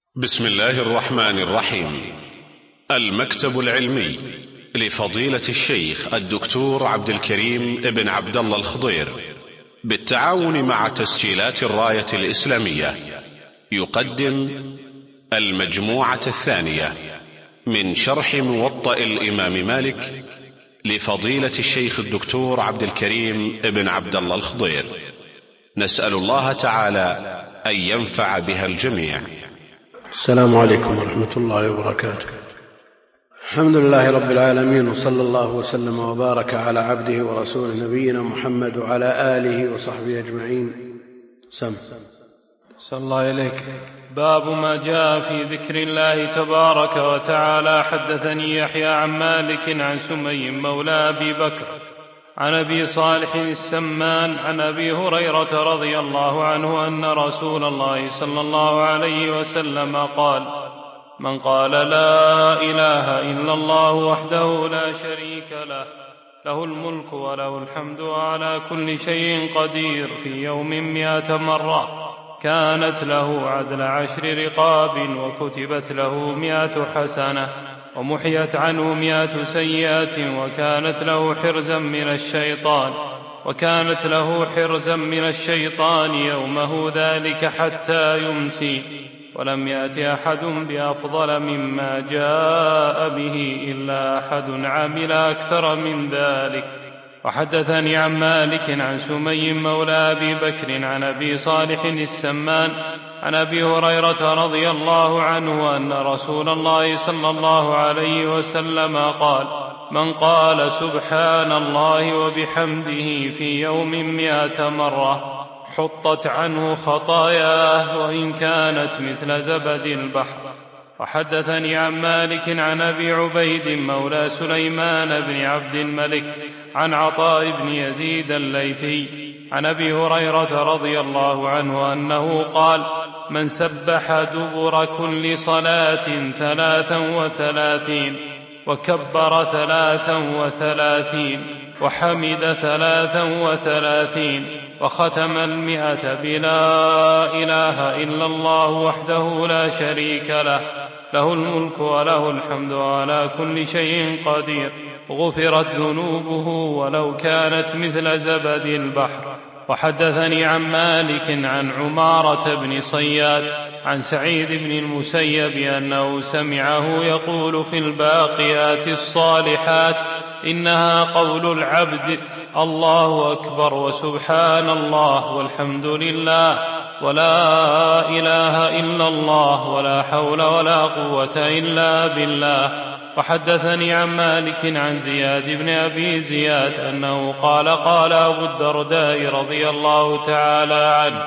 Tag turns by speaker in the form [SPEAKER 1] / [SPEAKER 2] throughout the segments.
[SPEAKER 1] بسم الله الرحمن الرحيم. المكتب العلمي لفضيلة الشيخ الدكتور عبد الكريم ابن عبد الله الخضير بالتعاون مع تسجيلات الراية الإسلامية يقدم المجموعة الثانية من شرح موطأ الإمام مالك لفضيلة الشيخ الدكتور عبد الكريم ابن عبد الله الخضير. نسأل الله تعالى أن ينفع بها الجميع.
[SPEAKER 2] السلام عليكم ورحمة الله وبركاته. الحمد لله رب العالمين، وصلى الله وسلم وبارك على عبده ورسوله نبينا محمد وعلى آله وصحبه أجمعين. صلى
[SPEAKER 3] الله إليك. باب ما جاء في ذكر الله تبارك وتعالى. حدثني يحيى عن مالك عن سمي مولى أبي بكر عن أبي صالح السمان عن أبي هريرة رضي الله عنه أن رسول الله صلى الله عليه وسلم قال: من قال لا إله إلا الله وحده لا شريك له له الملك وله الحمد وعلى كل شيء قدير في يوم 100 مرة كانت له عدل 10 رقاب وكتبت له 100 حسنة ومحيت عنه 100 سيئة وكانت له حرزا من الشيطان يومه ذلك حتى يمسي، ولم يأت أحد بأفضل مما جاء به إلا أحد عمل أكثر من ذلك. وحدثني عن مالك عن سمي مولى أبي بكر عن أبي صالح السمان عن أبي هريرة رضي الله عنه أن رسول الله صلى الله عليه وسلم قال: من قال سبحان الله وبحمده في يوم 100 مرة حطت عنه خطاياه وإن كانت مثل زبد البحر. وحدثني عن مالك عن أبي عبيد مولى سليمان بن عبد الملك عن عطاء بن يزيد الليثي عن أبي هريرة رضي الله عنه أنه قال: من سبح دبر كل صلاة 33 وكبر 33 وحمد 33 وختم 100 بلا إله إلا الله وحده لا شريك له له الملك وله الحمد وعلى كل شيء قدير غفرت ذنوبه ولو كانت مثل زبد البحر. وحدثني عن مالك عن عمارة بن صياد عن سعيد بن المسيب أنه سمعه يقول في الباقيات الصالحات: إنها قول العبد الله أكبر وسبحان الله والحمد لله ولا إله إلا الله ولا حول ولا قوة إلا بالله. وحدثني عن مالك عن زياد بن أبي زياد أنه قال: قال أبو الدرداء رضي الله تعالى عنه: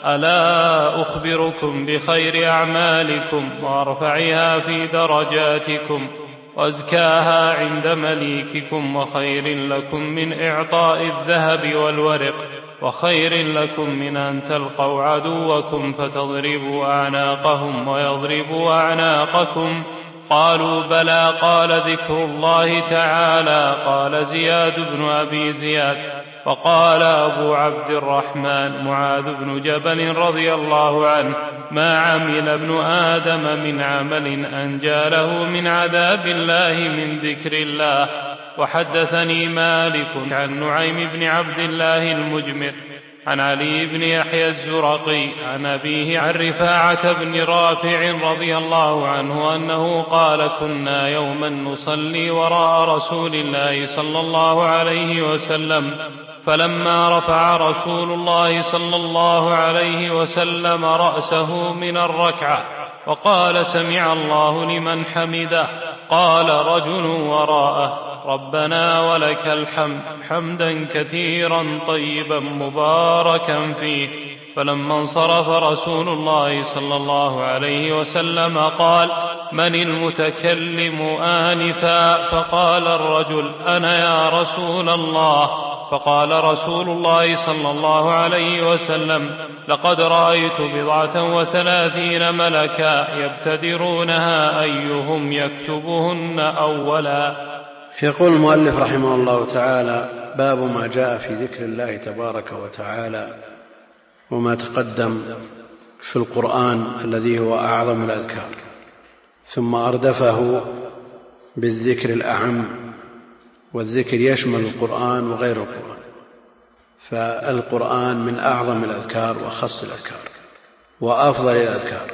[SPEAKER 3] ألا أخبركم بخير أعمالكم وأرفعها في درجاتكم وأزكاها عند مليككم وخير لكم من إعطاء الذهب والورق وخير لكم من أن تلقوا عدوكم فتضربوا أعناقهم ويضربوا أعناقكم؟ قالوا: بلى. قال: ذكر الله تعالى. قال زياد بن أبي زياد: وقال أبو عبد الرحمن معاذ بن جبل رضي الله عنه: ما عمل ابن آدم من عمل أنجى له من عذاب الله من ذكر الله. وحدثني مالك عن نعيم بن عبد الله المجمر عن علي بن يحيى الزرقي عن أبيه عن رفاعة بن رافع رضي الله عنه أنه قال: كنا يوما نصلي وراء رسول الله صلى الله عليه وسلم، فلما رفع رسول الله صلى الله عليه وسلم رأسه من الركعة وقال: سمع الله لمن حمده، قال رجل وراءه: ربنا ولك الحمد حمدا كثيرا طيبا مباركا فيه. فلما انصرف رسول الله صلى الله عليه وسلم قال: من المتكلم آنفا؟ فقال الرجل: أنا يا رسول الله. فقال رسول الله صلى الله عليه وسلم: لقد رأيت 37 ملكا يبتدرونها أيهم يكتبهن أولا.
[SPEAKER 2] يقول المؤلف رحمه الله تعالى: باب ما جاء في ذكر الله تبارك وتعالى. وما تقدم في القرآن الذي هو أعظم الأذكار، ثم أردفه بالذكر الأعم، والذكر يشمل القرآن وغير القرآن، فالقرآن من أعظم الأذكار وأخص الأذكار وأفضل الأذكار،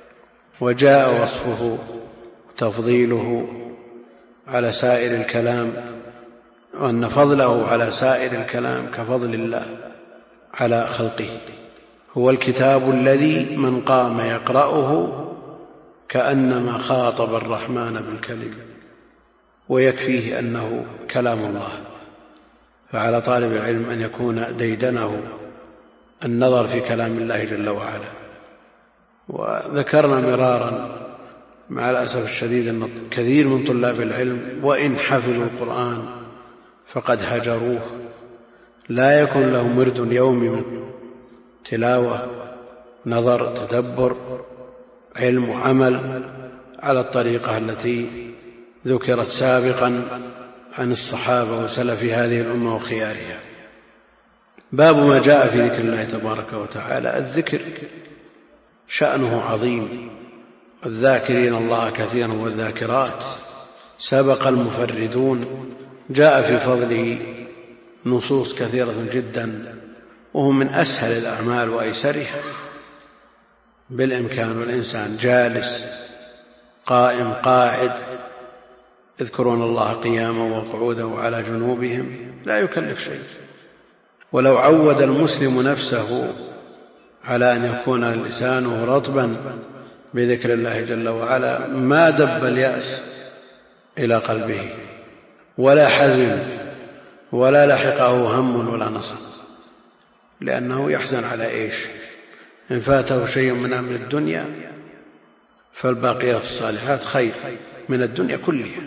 [SPEAKER 2] وجاء وصفه تفضيله على سائر الكلام، وأن فضله على سائر الكلام كفضل الله على خلقه. هو الكتاب الذي من قام يقرأه كأنما خاطب الرحمن بالكلم، ويكفيه أنه كلام الله. فعلى طالب العلم أن يكون ديدنه النظر في كلام الله جل وعلا. وذكرنا مرارا مع الأسف الشديد أن كثير من طلاب العلم وإن حفظوا القرآن فقد هجروه، لا يكون لهم ورد يومي من تلاوة، نظر، تدبر، علم وعمل على الطريقة التي ذكرت سابقا عن الصحابة وسلف هذه الأمة وخيارها. باب ما جاء في ذكر الله تبارك وتعالى. الذكر شأنه عظيم، والذاكرين الله كثيرا والذاكرات سبق المفردون، جاء في فضله نصوص كثيرة جدا، وهو من أسهل الأعمال وأيسرها. بالإمكان والإنسان جالس، قائم، قاعد، يذكرون الله قياما وقعودا وعلى جنوبهم، لا يكلف شيء. ولو عود المسلم نفسه على أن يكون لسانه رطبا بذكر الله جل وعلا ما دب اليأس إلى قلبه ولا حزن ولا لحقه هم ولا نصب، لأنه يحزن على إيش؟ إن فاته شيء من أمر الدنيا فالباقيات الصالحات خير من الدنيا كلها.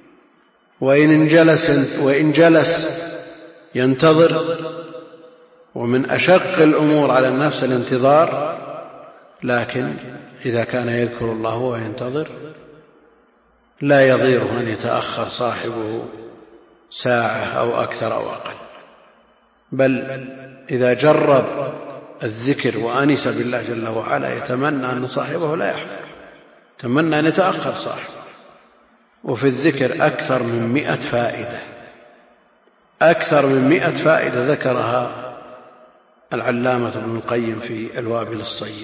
[SPEAKER 2] وإن جلس ينتظر، ومن أشق الأمور على النفس الانتظار، لكن إذا كان يذكر الله وينتظر لا يضيره أن يتأخر صاحبه ساعة أو أكثر أو أقل، بل إذا جرب الذكر وأنس بالله جل وعلا يتمنى أن صاحبه لا يحفظ، يتمنى أن يتأخر صاحبه. وفي الذكر أكثر من 100 فائدة، أكثر من 100 فائدة ذكرها العلامة ابن القيم في الوابل الصيب.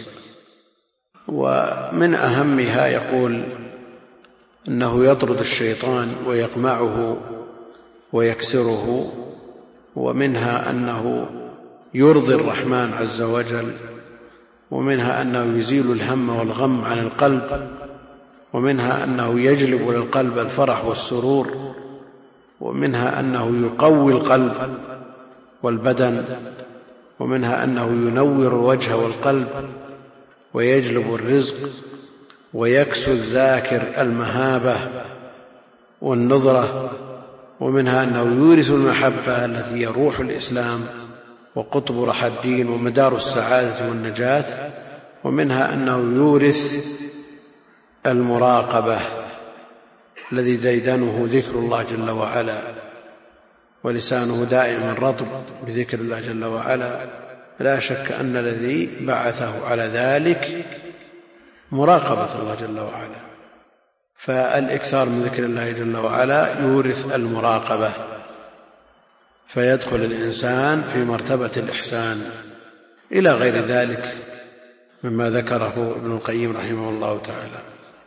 [SPEAKER 2] ومن أهمها يقول أنه يطرد الشيطان ويقمعه ويكسره، ومنها أنه يرضي الرحمن عز وجل، ومنها أنه يزيل الهم والغم عن القلب، ومنها أنه يجلب للقلب الفرح والسرور، ومنها أنه يقوي القلب والبدن، ومنها أنه ينور الوجه والقلب ويجلب الرزق، ويكسو الذاكر المهابة والنظرة، ومنها أنه يورث المحبة التي هي روح الإسلام وقطب رحى الدين ومدار السعادة والنجاة، ومنها أنه يورث المراقبة الذي ديدنه ذكر الله جل وعلا، ولسانه دائما رطب بذكر الله جل وعلا. لا شك أن الذي بعثه على ذلك مراقبة الله جل وعلا، فالإكثار من ذكر الله جل وعلا يورث المراقبة، فيدخل الإنسان في مرتبة الإحسان إلى غير ذلك مما ذكره ابن القيم رحمه الله تعالى.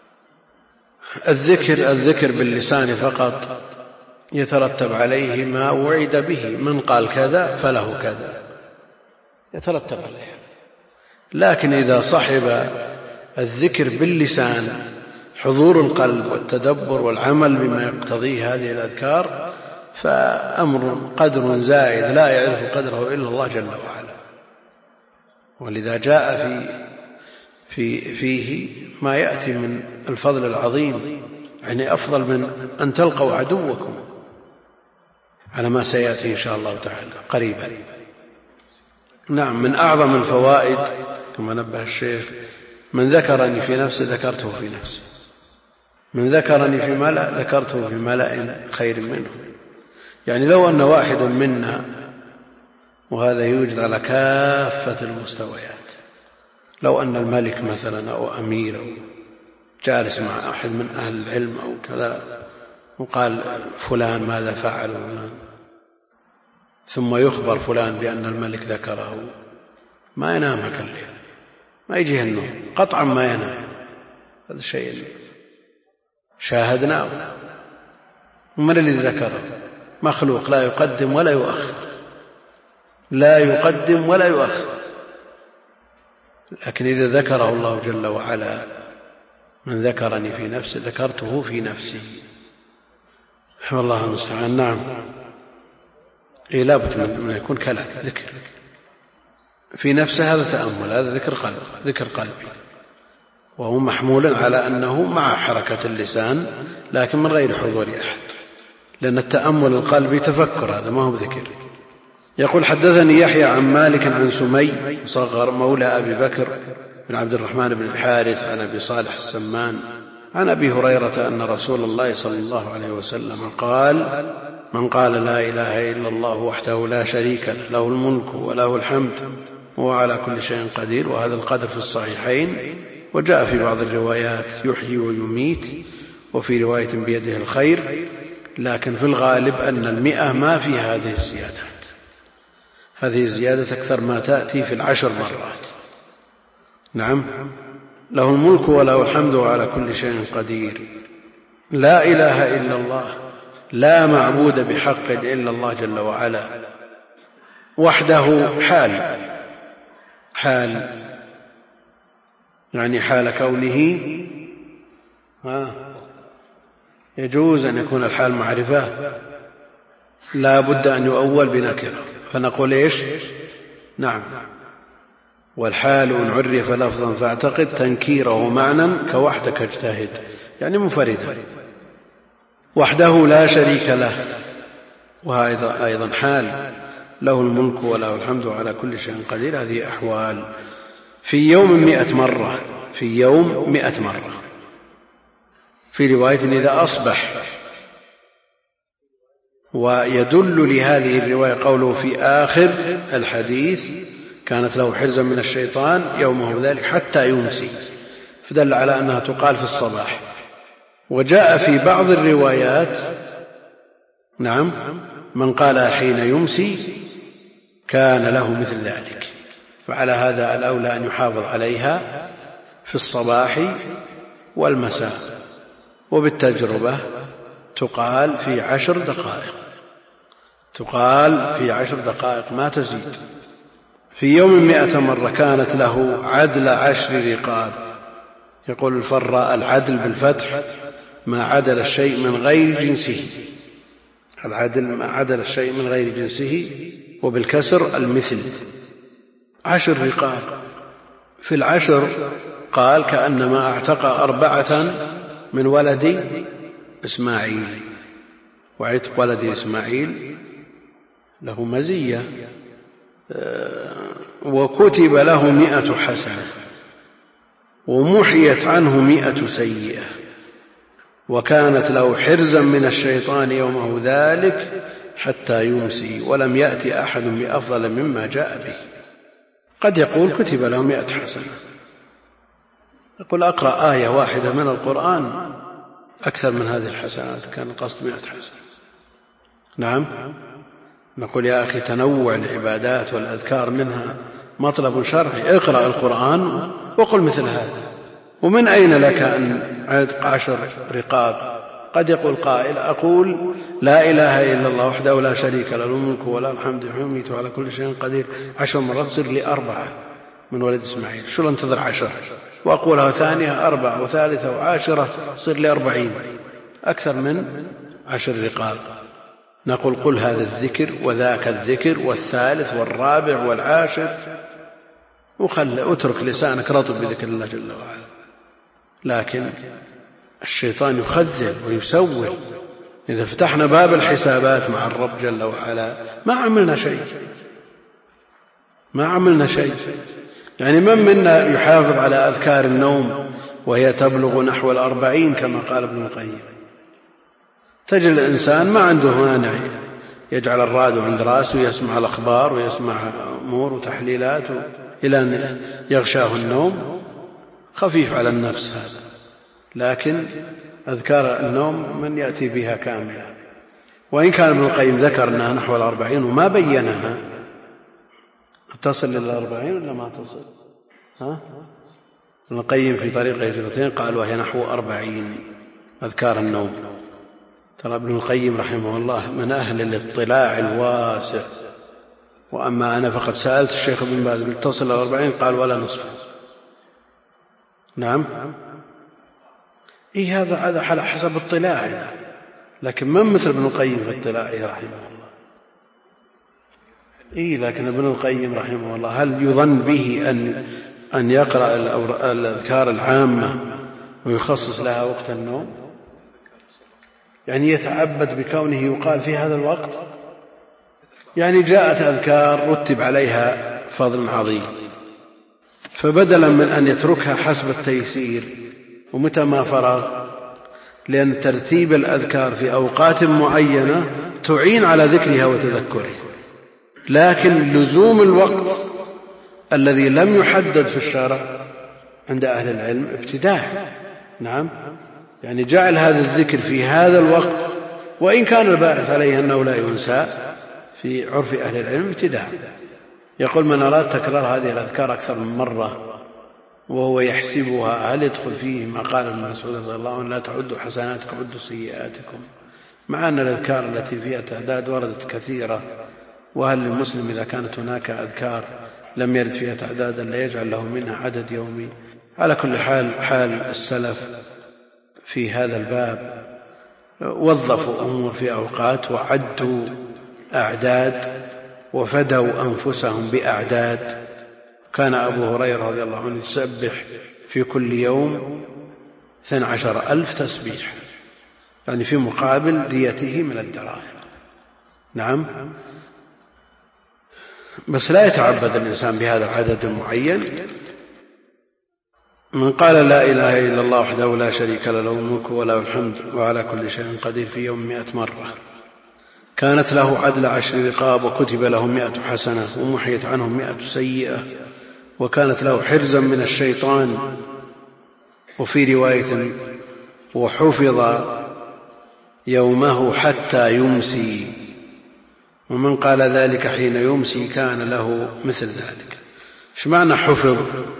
[SPEAKER 2] الذكر باللسان فقط يترتب عليه ما وعد به، من قال كذا فله كذا، يترتب عليه. لكن إذا صحب الذكر باللسان حضور القلب والتدبر والعمل بما يقتضيه هذه الأذكار، فأمر قدر زائد لا يعرف قدره إلا الله جل وعلا. ولذا جاء فيه ما يأتي من الفضل العظيم، يعني أفضل من أن تلقوا عدوكم، على ما سيأتي إن شاء الله تعالى قريبا. نعم، من أعظم الفوائد كما نبه الشيخ: من ذكرني في نفسي ذكرته في نفسي، من ذكرني في ملأ ذكرته في ملأ خير منه. يعني لو أن واحد منا، وهذا يوجد على كافة المستويات، لو أن الملك مثلا أو أمير أو جالس مع أحد من أهل العلم أو كذا وقال فلان ماذا فعل فلان، ثم يخبر فلان بأن الملك ذكره، ما ينام هكذا الليل، ما يجيه النوم قطعا، ما ينام. هذا شيء شاهدناه. ومن الذي ذكره؟ مخلوق لا يقدم ولا يؤخر، لا يقدم ولا يؤخر. لكن إذا ذكره الله جل وعلا: من ذكرني في نفسه ذكرته في نفسي. والله المستعان. نعم، لا بد من يكون كلام ذكر في نفسه، هذا تأمل، هذا ذكر قلبي، وهو محمول على أنه مع حركة اللسان لكن من غير حضور أحد، لأن التأمل القلبي تفكر، هذا ما هو ذكر. يقول: حدثني يحيى عن مالك عن سمي صغر مولى أبي بكر بن عبد الرحمن بن الحارث عن أبي صالح السمان عن أبي هريرة أن رسول الله صلى الله عليه وسلم قال: من قال لا إله إلا الله وحده لا شريك له، له الملك وله الحمد وهو على كل شيء قدير. وهذا القدر في الصحيحين، وجاء في بعض الروايات يحيي ويميت، وفي رواية بيده الخير، لكن في الغالب أن 100 ما في هذه الزيادات. هذه الزيادة أكثر ما تأتي في 10 مرات. نعم، له الملك وله الحمد وعلى كل شيء قدير. لا إله إلا الله، لا معبود بحق إلا الله جل وعلا وحده. حال يعني حال كونه، يجوز أن يكون الحال معرفة، لا بد أن يؤول بنكرة، فنقول إيش؟ نعم. والحال إن عرف لفظا فاعتقد تنكيره معنى كوحدك اجتهد، يعني منفردا. وحده لا شريك له، وهذا أيضا حال. له الملك وله الحمد على كل شيء قدير. هذه أحوال. في يوم 100 مرة، في يوم 100 مرة. في رواية إذا أصبح. ويدل لهذه الرواية قوله في آخر الحديث: كانت له حرزا من الشيطان يومه ذلك حتى يمسي، فدل على أنها تقال في الصباح. وجاء في بعض الروايات: نعم، من قال حين يمسي كان له مثل ذلك. فعلى هذا الأولى أن يحافظ عليها في الصباح والمساء. وبالتجربة تقال في 10 دقائق، تقال في 10 دقائق ما تزيد. في يوم 100 مرة كانت له عدل 10 رقاب. يقول الفراء: العدل بالفتح ما عدل الشيء من غير جنسه، العدل ما عدل الشيء من غير جنسه. وبالكسر المثل. 10 رقاب. في 10 قال: كأنما اعتق 4 من ولد إسماعيل. وعتق ولد إسماعيل له مزية. وكتب له 100 حسنة، ومحيت عنه 100 سيئة. وكانت له حرزا من الشيطان يومه ذلك حتى يمسي، ولم يأتي أحد بأفضل مما جاء به. قد يقول: كتب له 100 حسنة. يقول: أقرأ آية واحدة من القرآن أكثر من هذه الحسنات، كان القصد 100 حسنة. نعم. نقول: يا أخي، تنوع العبادات والأذكار منها مطلب شرعي. اقرأ القرآن وقل مثل هذا. ومن أين لك أن عتق 10 رقاب؟ قد يقول قائل: أقول لا إله إلا الله وحده لا شريك له، الملك وله الحمد يميت على كل شيء قدير 10 مرات، صير لي 4 من ولد إسماعيل. شو انتظر 10؟ وأقولها ثانية 4 وثالثة و10، صير لي 40، أكثر من 10 رقاب. نقول: قل هذا الذكر وذاك الذكر والثالث والرابع والعاشر، اترك لسانك رطب بذكر الله جل وعلا. لكن الشيطان يخذل ويسول. إذا فتحنا باب الحسابات مع الرب جل وعلا ما عملنا شيء. يعني من منا يحافظ على أذكار النوم وهي تبلغ نحو 40 كما قال ابن القيم؟ تجد الإنسان ما عنده مانع يجعل الراديو عند راسه ويسمع الأخبار ويسمع أمور وتحليلات إلى أن يغشاه النوم خفيف على النفس هذا، لكن أذكار النوم من يأتي بها كاملة. وإن كان ابن القيم ذكر أنها نحو 40 وما بينها، تصل إلى 40 ولا ما تصل؟ ابن القيم في طريق الهجرتين قال وهي نحو 40 أذكار النوم. ترى ابن القيم رحمه الله من أهل الاطلاع الواسع. وأما أنا فقد سألت الشيخ ابن باز تصل إلى 40 قال ولا نصف. نعم هذا على حسب اطلاعنا، لكن من مثل ابن القيم في اطلاعه رحمه الله. لكن ابن القيم رحمه الله هل يظن به أن يقرأ الأذكار العامة ويخصص لها وقت النوم؟ يعني يتعبد بكونه يقال في هذا الوقت؟ يعني جاءت أذكار رتب عليها فضل عظيم، فبدلا من أن يتركها حسب التيسير ومتى ما فرغ، لأن ترتيب الأذكار في أوقات معينة تعين على ذكرها وتذكرها، لكن لزوم الوقت الذي لم يحدد في الشرع عند أهل العلم ابتداع. نعم يعني جعل هذا الذكر في هذا الوقت، وإن كان الباعث عليه أنه لا ينسى في عرف أهل العلم ابتداع. يقول من أراد تكرار هذه الأذكار أكثر من مرة وهو يحسبها هل يدخل فيه ما قال ابن مسعود رضي الله عنه لا تعدوا حسناتكم عدوا سيئاتكم، مع أن الأذكار التي فيها تعداد وردت كثيرة، وهل للمسلم إذا كانت هناك أذكار لم يرد فيها تعدادا لا يجعل له منها عدد يومي؟ على كل حال السلف في هذا الباب وظفوا أمور في أوقات وعدوا أعداد وفدوا أنفسهم بأعداد. كان أبو هريرة رضي الله عنه يسبح في كل يوم 12,000 تسبيح، يعني في مقابل ديته من الدراهم. نعم بس لا يتعبد الإنسان بهذا العدد المعين. من قال لا إله إلا الله وحده لا شريك له له الملك وله الحمد وعلى كل شيء قدير في يوم 100 مرة كانت له عدل 10 رقاب وكتب له 100 حسنة ومحيت عنه 100 سيئة وكانت له حرزا من الشيطان. وفي رواية وحفظ يومه حتى يمسي، ومن قال ذلك حين يمسي كان له مثل ذلك. ايش معنى حفظ؟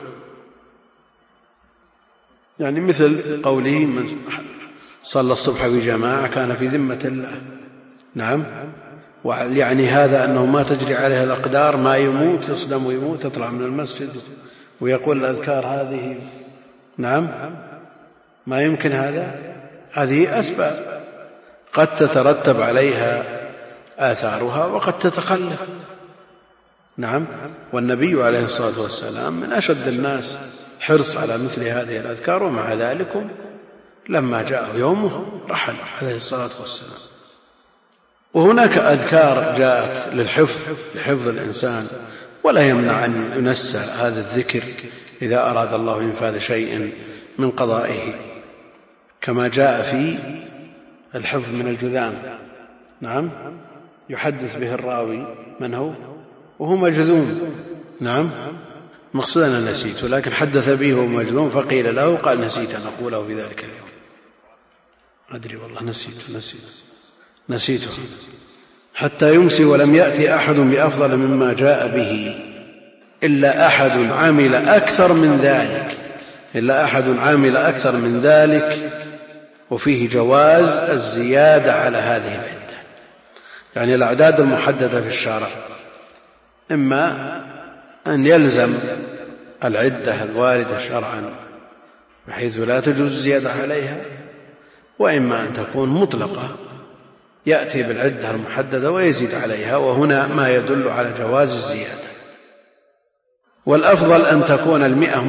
[SPEAKER 2] يعني مثل قوله من صلى الصبح بجماعة كان في ذمة الله. نعم يعني هذا أنه ما تجري عليه الأقدار، ما يموت يصدم ويموت يطلع من المسجد ويقول الأذكار هذه. نعم ما يمكن هذه أسباب قد تترتب عليها آثارها وقد تتخلف. نعم والنبي عليه الصلاة والسلام من أشد الناس حرص على مثل هذه الأذكار، ومع ذلك لما جاء يومه رحل عليه الصلاة والسلام. وهناك أذكار جاءت لحفظ الإنسان، ولا يمنع أن ينسى هذا الذكر إذا أراد الله إنفاذ شيء من قضائه، كما جاء في الحفظ من الجذام. نعم يحدث به الراوي من هو وهو مجذوم. نعم مقصود أنا نسيت، ولكن حدث به وهو مجذوم فقيل له قال نسيت أن أقوله في ذلك اليوم. أدري والله نسيته. حتى يمسي ولم يأتي أحد بأفضل مما جاء به إلا أحد عمل أكثر من ذلك وفيه جواز الزيادة على هذه العدة. يعني الأعداد المحددة في الشرع إما أن يلزم العدة الواردة شرعا بحيث لا تجوز الزيادة عليها، وإما أن تكون مطلقة يأتي بالعدة المحددة ويزيد عليها، وهنا ما يدل على جواز الزيادة. والأفضل أن تكون 100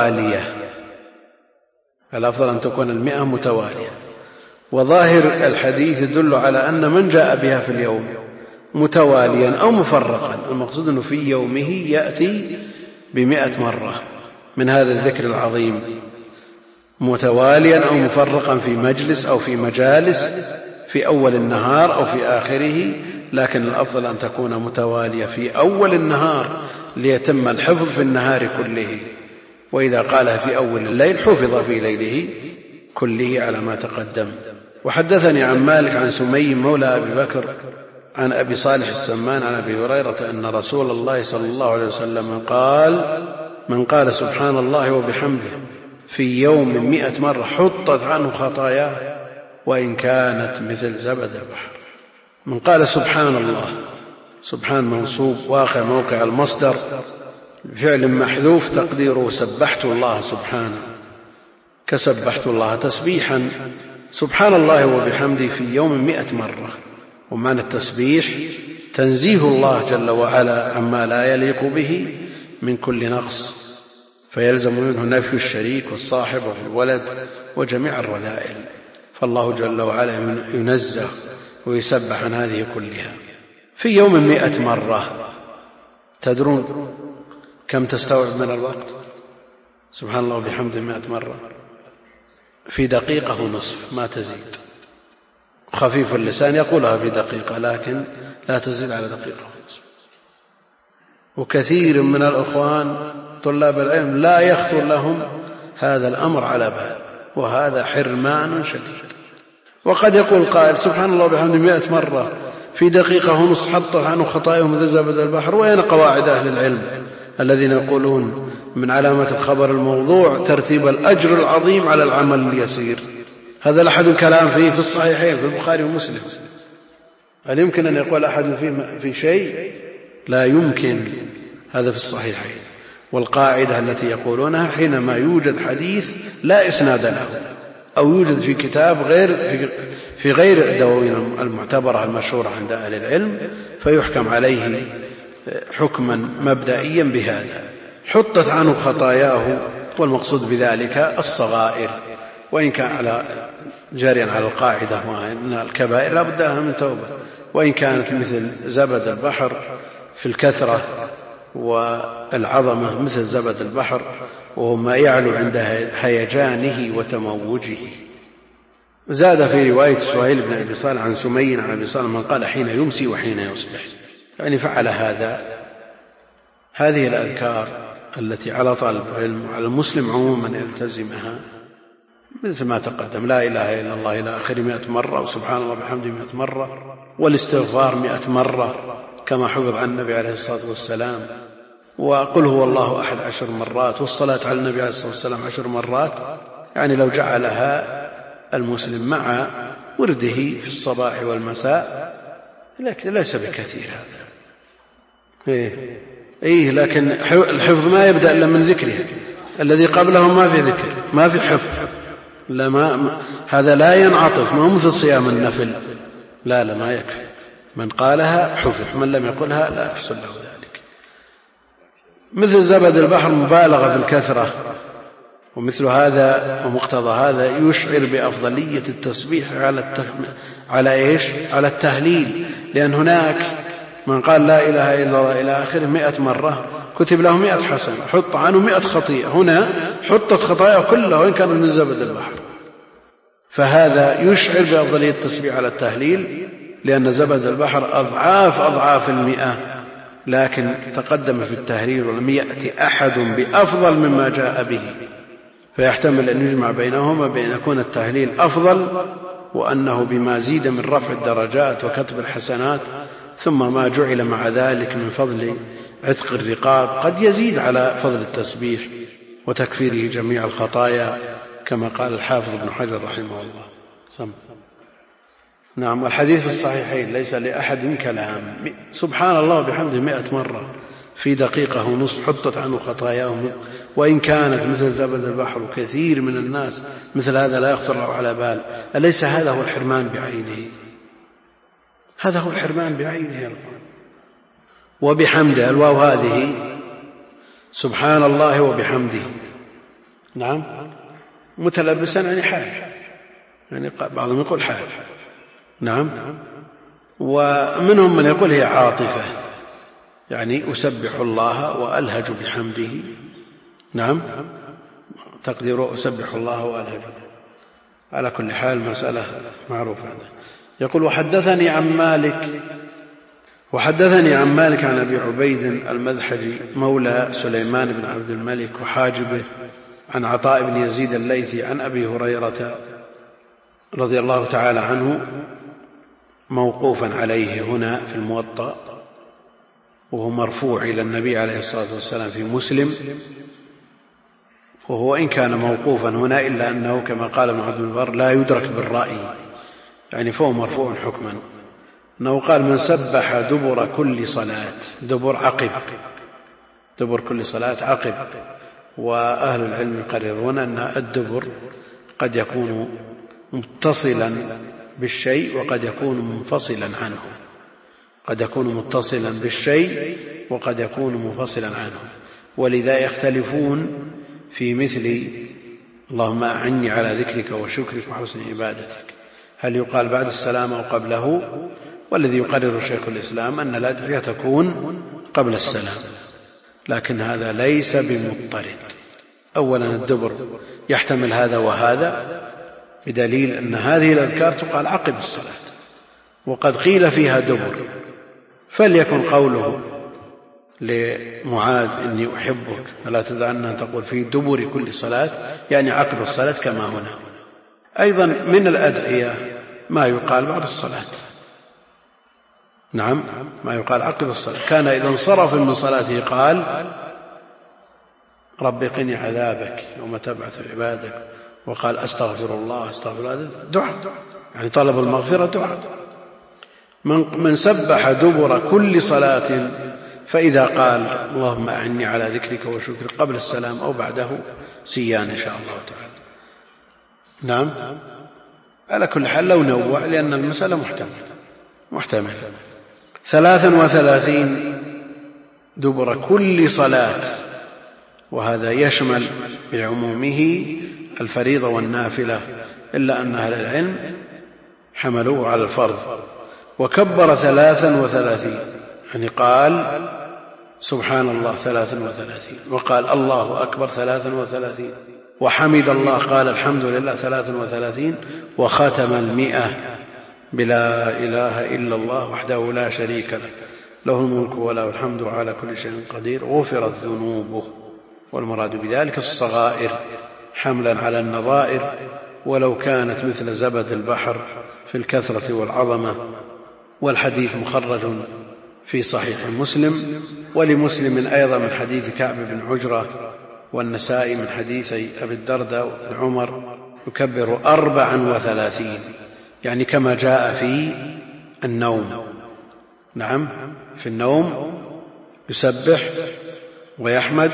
[SPEAKER 2] متوالية. وظاهر الحديث يدل على أن من جاء بها في اليوم متواليا أو مفرقا، المقصود أنه في يومه يأتي 100 مرة من هذا الذكر العظيم، متواليا أو مفرقا في مجلس أو في مجالس، في أول النهار أو في آخره، لكن الأفضل أن تكون متوالية في أول النهار ليتم الحفظ في النهار كله، وإذا قالها في أول الليل حفظ في ليله كله على ما تقدم. وحدثني عن مالك عن سمي مولى أبي بكر عن أبي صالح السمان عن أبي هريرة أن رسول الله صلى الله عليه وسلم قال: من قال سبحان الله وبحمده في يوم 100 مرة حطت عنه خطاياه وإن كانت مثل زبد البحر. من قال سبحان الله، سبحان منصوب واقع موقع المصدر، فعل محذوف تقديره سبحت الله سبحانه، كسبحت الله تسبيحا. سبحان الله وبحمده في يوم 100 مرة. ومعنى التسبيح تنزيه الله جل وعلا عما لا يليق به من كل نقص، فيلزم منه نفي الشريك والصاحب والولد وجميع الرذائل، فالله جل وعلا ينزه ويسبح عن هذه كلها في يوم 100 مرة. تدرون كم تستوعب من الوقت؟ سبحان الله وبحمده 100 مرة في دقيقة ونصف ما تزيد. خفيف اللسان يقولها في دقيقة لكن لا تزيد على دقيقة ونصف. وكثير من الأخوان طلاب العلم لا يخطر لهم هذا الأمر على بال، وهذا حرمان شديد. وقد يقول قائل سبحان الله وبحمده 100 مرة في دقيقة ونصف حطت عنه خطاياهم مثل زبد البحر. وين قواعد أهل العلم الذين يقولون من علامة الخبر الموضوع ترتيب الأجر العظيم على العمل اليسير؟ هذا لا أحد كلام فيه في الصحيحين في البخاري ومسلم. هل يمكن أن يقول أحد في شيء؟ لا يمكن. هذا في الصحيحين. والقاعدة التي يقولونها حينما يوجد حديث لا إسناد له أو يوجد في كتاب في غير الدواوين المعتبرة المشهورة عند أهل العلم فيحكم عليه حكما مبدئيا بهذا: حطت عنه خطاياه، والمقصود بذلك الصغائر، وإن كان جاريا على القاعدة وأن الكبائر لا بد لها من توبة، وإن كانت مثل زبد البحر في الكثرة والعظمة مثل زبد البحر وهو ما يعلو عند هيجانه وتموجه. زاد في رواية سهيل بن أبي صالح عن سمي عن أبي صالح من قال حين يمسي وحين يصبح، يعني فعل هذا. هذه الأذكار التي على طالب العلم وعلى المسلم عموما يلتزمها مثل ما تقدم: لا إله إلا الله إلى آخر 100 مرة، وسبحان الله بحمده 100 مرة، والاستغفار 100 مرة كما حفظ عن النبي عليه الصلاة والسلام، وقل هو الله أحد 10 مرات، والصلاة على النبي عليه الصلاة والسلام 10 مرات. يعني لو جعلها المسلم مع ورده في الصباح والمساء، لكن ليس بكثير هذا. لكن الحفظ ما يبدأ إلا من ذكره، الذي قبله ما في ذكر، ما في حفظ. هذا لا ينعطف، ما مثل صيام النفل، لا ما يكفي. من قالها حفظ، من لم يقلها لا يحصل له ذلك. مثل زبد البحر مبالغة في الكثرة، ومثل هذا ومقتضى هذا يشعر بأفضلية التسبيح على التهليل، لأن هناك من قال لا إله إلا الله إلى آخره 100 مرة كتب له 100 حسنة، حط عنه 100 خطيئة. هنا حطت خطايا كلها وإن كان من زبد البحر، فهذا يشعر بأفضلية التسبيح على التهليل، لأن زبد البحر أضعاف 100، لكن تقدم في التهليل ولم يأتي أحد بأفضل مما جاء به، فيحتمل أن يجمع بينهما بأن يكون التهليل أفضل، وأنه بما زيد من رفع الدرجات وكتب الحسنات، ثم ما جعل مع ذلك من فضل عتق الرقاب قد يزيد على فضل التسبيح وتكفيره جميع الخطايا، كما قال الحافظ ابن حجر رحمه الله. نعم. والحديث في الصحيحين ليس لأحد كلام. سبحان الله بحمده 100 مرة في دقيقة ونصف حطت عنه خطاياهم وإن كانت مثل زبد البحر. وكثير من الناس مثل هذا لا يخطر له على بال. أليس هذا هو الحرمان بعينه؟ هذا هو الحرمان بعينه. وبحمده الواو هذه سبحان الله وبحمده، نعم، متلبسا يعني حال، يعني بعضهم يقول حال، نعم. ومنهم من يقول هي عاطفة، يعني أسبح الله وألهج بحمده، نعم، تقديره أسبح الله وألهج. على كل حال مسألة معروفة. يقول وحدثني عن مالك وحدثني عن مالك عن أبي عبيد المذحجي مولى سليمان بن عبد الملك وحاجبه عن عطاء بن يزيد الليثي عن أبي هريرة رضي الله تعالى عنه موقوفا عليه هنا في الموطأ، وهو مرفوع إلى النبي عليه الصلاة والسلام في مسلم، وهو إن كان موقوفا هنا إلا أنه كما قال ابن عبد البر لا يدرك بالرأي، يعني فهو مرفوع حكما، أنه قال من سبح دبر كل صلاة، دبر عقب، دبر كل صلاة عقب. وأهل العلم يقررون أن الدبر قد يكون متصلا بالشيء وقد يكون منفصلا عنه، قد يكون متصلا بالشيء وقد يكون منفصلا عنه، ولذا يختلفون في مثل اللهم أعني على ذكرك وشكرك وحسن عبادتك، هل يقال بعد السلام أو قبله؟ والذي يقرر شيخ الإسلام أن الأدعية تكون قبل السلام، لكن هذا ليس بمضطرد. أولا الدبر يحتمل هذا وهذا، بدليل أن هذه الأذكار تقال عقب الصلاة، وقد قيل فيها دبر، فليكن قوله لمعاذ إني أحبك فلا تدعن أن تقول في دبر كل صلاة، يعني عقب الصلاة كما هنا. أيضا من الأدعية ما يقال بعد الصلاة، نعم، ما يقال عقب الصلاة. كان إذا انصرف من صلاته قال رب قني عذابك يوم تبعث عبادك، وقال أستغفر الله أستغفر الله، دعاء يعني طلب المغفرة دعاء. من سبح دبر كل صلاة فإذا قال اللهم أعني على ذكرك وشكرك قبل السلام أو بعده سيان إن شاء الله تعالى. نعم، على كل حال لو نوع، لأن المسألة محتمل. 33 دبر كل صلاة، وهذا يشمل بعمومه الفريضة والنافلة، إلا أن أهل العلم حملوه على الفرض. وكبر 33، يعني قال سبحان الله 33، وقال الله أكبر 33، وحمد الله قال الحمد لله 33، وختم 100 بلا إله إلا الله وحده لا شريك له له الملك وله الحمد وعلى كل شيء قدير، غفرت ذنوبه. والمراد بذلك الصغائر حملا على النظائر، ولو كانت مثل زبد البحر في الكثرة والعظمة. والحديث مخرج في صحيح مسلم، ولمسلم أيضا من حديث كعب بن عجرة، والنسائي من حديث أبي الدرداء وابن عمر، يكبر 34، يعني كما جاء في النوم. نعم، في النوم يسبح ويحمد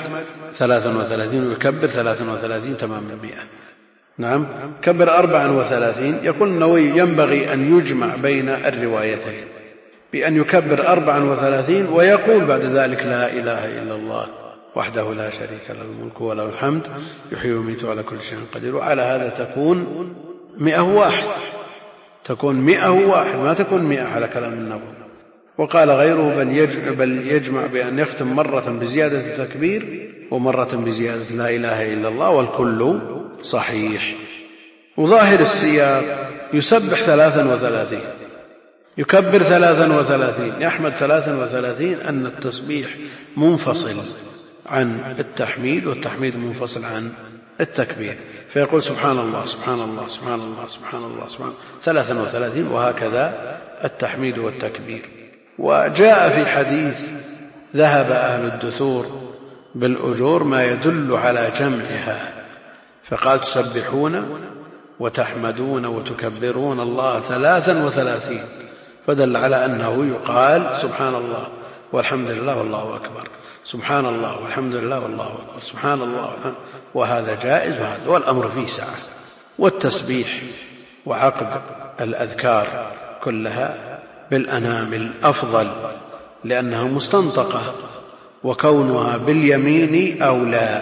[SPEAKER 2] 33 ويكبر 33 تمام 100. نعم، كبر 34. يقول النووي ينبغي أن يجمع بين الروايتين بأن يكبر 34 ويقول بعد ذلك لا إله إلا الله وحده لا شريك له الملك وله الحمد يحيي ويميت على كل شيء قدير. وعلى هذا تكون 101، تكون 101 ما تكون 100 على كلام النووي. وقال غيره بل يجمع بأن يختم مرة بزيادة التكبير ومرة بزيادة لا إله إلا الله، والكل صحيح. وظاهر السياق يسبح 33، يكبر 33، يحمد 33، أن التسبيح منفصل عن التحميد والتحميد منفصل عن التكبير، فيقول سبحان الله سبحان الله سبحان الله سبحان الله سبحان 33، وهكذا التحميد والتكبير. وجاء في حديث ذهب أهل الدثور بالأجور ما يدل على جمعها، فقال تسبحون وتحمدون وتكبرون الله 33، فدل على أنه يقال سبحان الله والحمد لله والله أكبر، سبحان الله والحمد لله والله أكبر، سبحان الله والحمد، وهذا جائز، وهذا والأمر فيه سعة. والتسبيح وعقد الأذكار كلها بالأنامل أفضل، لأنها مستنطقة، وكونها باليمين أولى،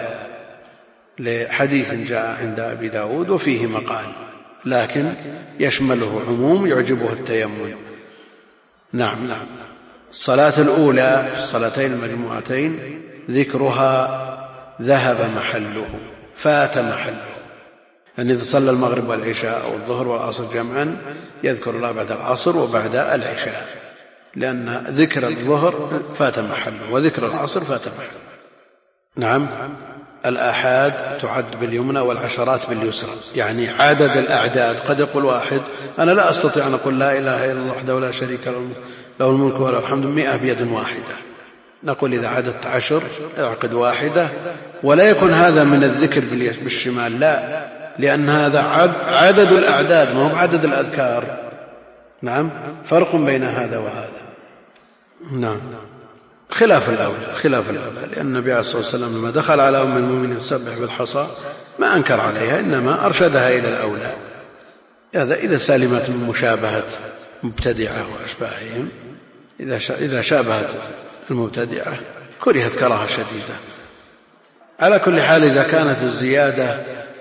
[SPEAKER 2] لحديث جاء عند أبي داود وفيه مقال، لكن يشمله عموم يعجبه التيمم. نعم. الصلاة الأولى في الصلاتين المجموعتين ذكرها ذهب محله، فات محله، يعني إذا صلى المغرب والعشاء أو الظهر والعصر جمعا يذكر الله بعد العصر وبعد العشاء، لأن ذكر الظهر فات محله وذكر العصر فات محله. نعم. الآحاد تعد باليمنى والعشرات باليسرى، يعني عدد الأعداد. قد يقول واحد أنا لا أستطيع أن أقول لا إله إلا الله وحده لا شريك له الملك وله الحمد 100 بيد واحدة. نقول إذا عددت 10 اعقد واحدة، ولا يكون هذا من الذكر بالشمال، لا، لأن هذا عدد الأعداد ما هو عدد الأذكار. نعم، فرق بين هذا وهذا. نعم، خلاف الأولى، لأن النبي عليه الصلاة والسلام لما دخل على أم المؤمنين تسبح بالحصى ما أنكر عليها، إنما أرشدها إلى الأولى. هذا إذا سلمت من مشابهة مبتدعة وأشباههم. إذا شابهت المبتدعة كرهت كراهة شديدة. على كل حال إذا كانت الزيادة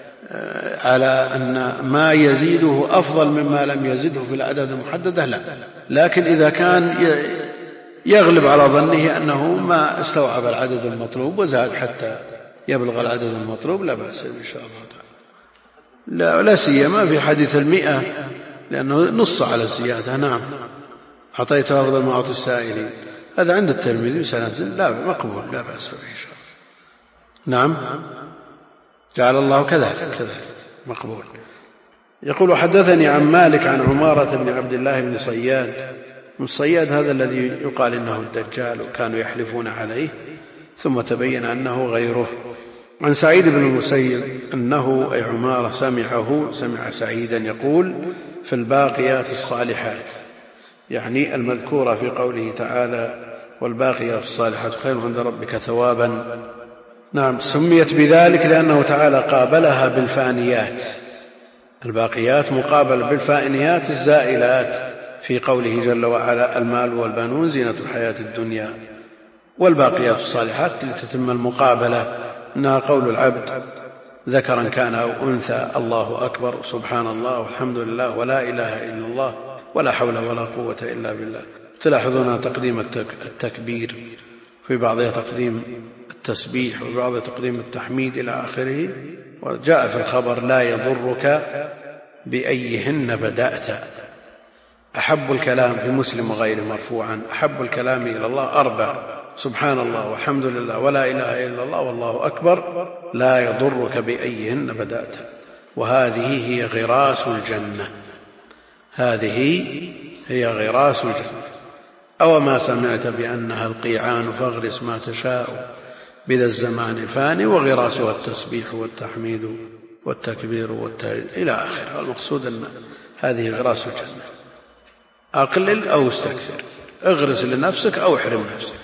[SPEAKER 2] على أن ما يزيده أفضل مما لم يزده في الأعداد المحددة لا، لكن إذا كان يغلب على ظنه أنه ما استوعب العدد المطلوب وزاد حتى يبلغ العدد المطلوب لا بأس إن شاء الله تعالى، لا سيما في حديث 100 لأنه نص على الزيادة. نعم، أعطيت أفضل ما أعطي السائلين، هذا عند الترمذي بسند لا مقبول لا بأس به إن شاء الله. نعم، جعل الله كذلك مقبول. يقول حدثني عن مالك عن عمارة بن عبد الله بن صياد. الصياد هذا الذي يقال إنه الدجال وكانوا يحلفون عليه ثم تبين أنه غيره. عن سعيد بن المسيب أنه أي عمارة سمع سعيدا يقول في الباقيات الصالحات، يعني المذكورة في قوله تعالى والباقيات الصالحات خير عند ربك ثوابا. نعم، سميت بذلك لأنه تعالى قابلها بالفانيات، الباقيات مقابل بالفانيات الزائلات في قوله جل وعلا المال والبنون زينة الحياة الدنيا، والباقيات الصالحات لتتم المقابلة إنها قول العبد ذكرا كان أو أنثى الله أكبر سبحان الله والحمد لله ولا إله إلا الله ولا حول ولا قوة إلا بالله. تلاحظون تقديم التكبير، في بعضها تقديم التسبيح وفي بعضها تقديم التحميد إلى آخره. وجاء في الخبر لا يضرك بأيهن بدأت. أحب الكلام في مسلم وغيره مرفوعا أحب الكلام إلى الله 4 سبحان الله والحمد لله ولا إله إلا الله والله أكبر لا يضرك بأيهن بدأت. وهذه هي غراس الجنة، هذه هي غراس الجنة. أو ما سمعت بأنها القيعان فاغرس ما تشاء بذا الزمان الفاني وغراسها التسبيح والتحميد والتكبير والتهليل إلى آخره. المقصود أن هذه غراس الجنة، أقلل أو استكثر، اغرس لنفسك أو احرم نفسك،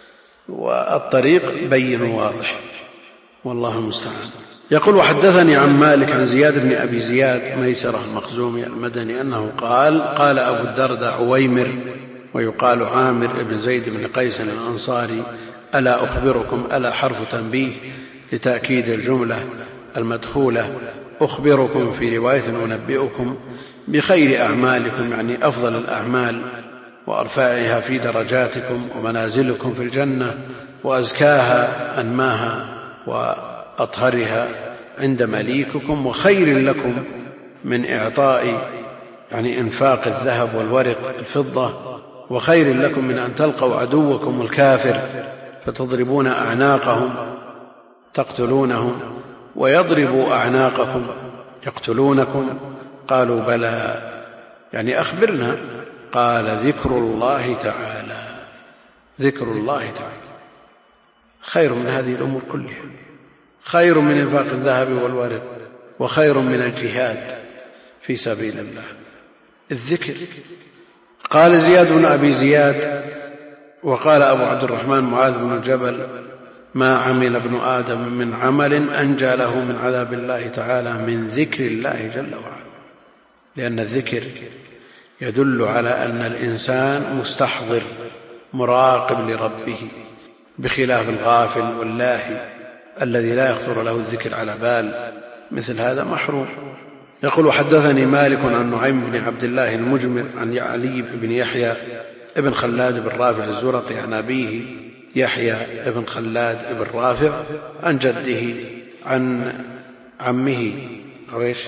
[SPEAKER 2] والطريق بين واضح والله المستعان. يقول وحدثني عن مالك عن زياد بن أبي زياد ميسرة المخزومي المدني أنه قال أبو الدرداء عويمر ويقال عامر بن زيد بن قيس الأنصاري ألا أخبركم، ألا حرف تنبيه لتأكيد الجملة المدخولة، أخبركم في رواية أنبئكم بخير أعمالكم، يعني أفضل الأعمال وأرفعها في درجاتكم ومنازلكم في الجنة وأزكاها أنماها وأطهرها عند مليككم، وخير لكم من إعطاء يعني إنفاق الذهب والورق الفضة، وخير لكم من أن تلقوا عدوكم الكافر فتضربون أعناقهم تقتلونهم ويضربوا أعناقكم يقتلونكم. قالوا بلى، يعني أخبرنا. قال ذكر الله تعالى، ذكر الله تعالى خير من هذه الأمور كلها، خير من إنفاق الذهب والورق، وخير من الجهاد في سبيل الله الذكر. قال زياد بن أبي زياد وقال أبو عبد الرحمن معاذ بن جبل ما عمل ابن آدم من عمل أنجى له من عذاب الله تعالى من ذكر الله جل وعلا، لأن الذكر يدل على أن الإنسان مستحضر مراقب لربه، بخلاف الغافل واللاهي الذي لا يخطر له الذكر على بال، مثل هذا محروم. يقول حدثني مالك عن نعيم بن عبد الله المجمر عن علي بن يحيى ابن خلاد بن رافع الزرقي عن أبيه يحيى ابن خلاد بن رافع عن جده عن عمه أو إيش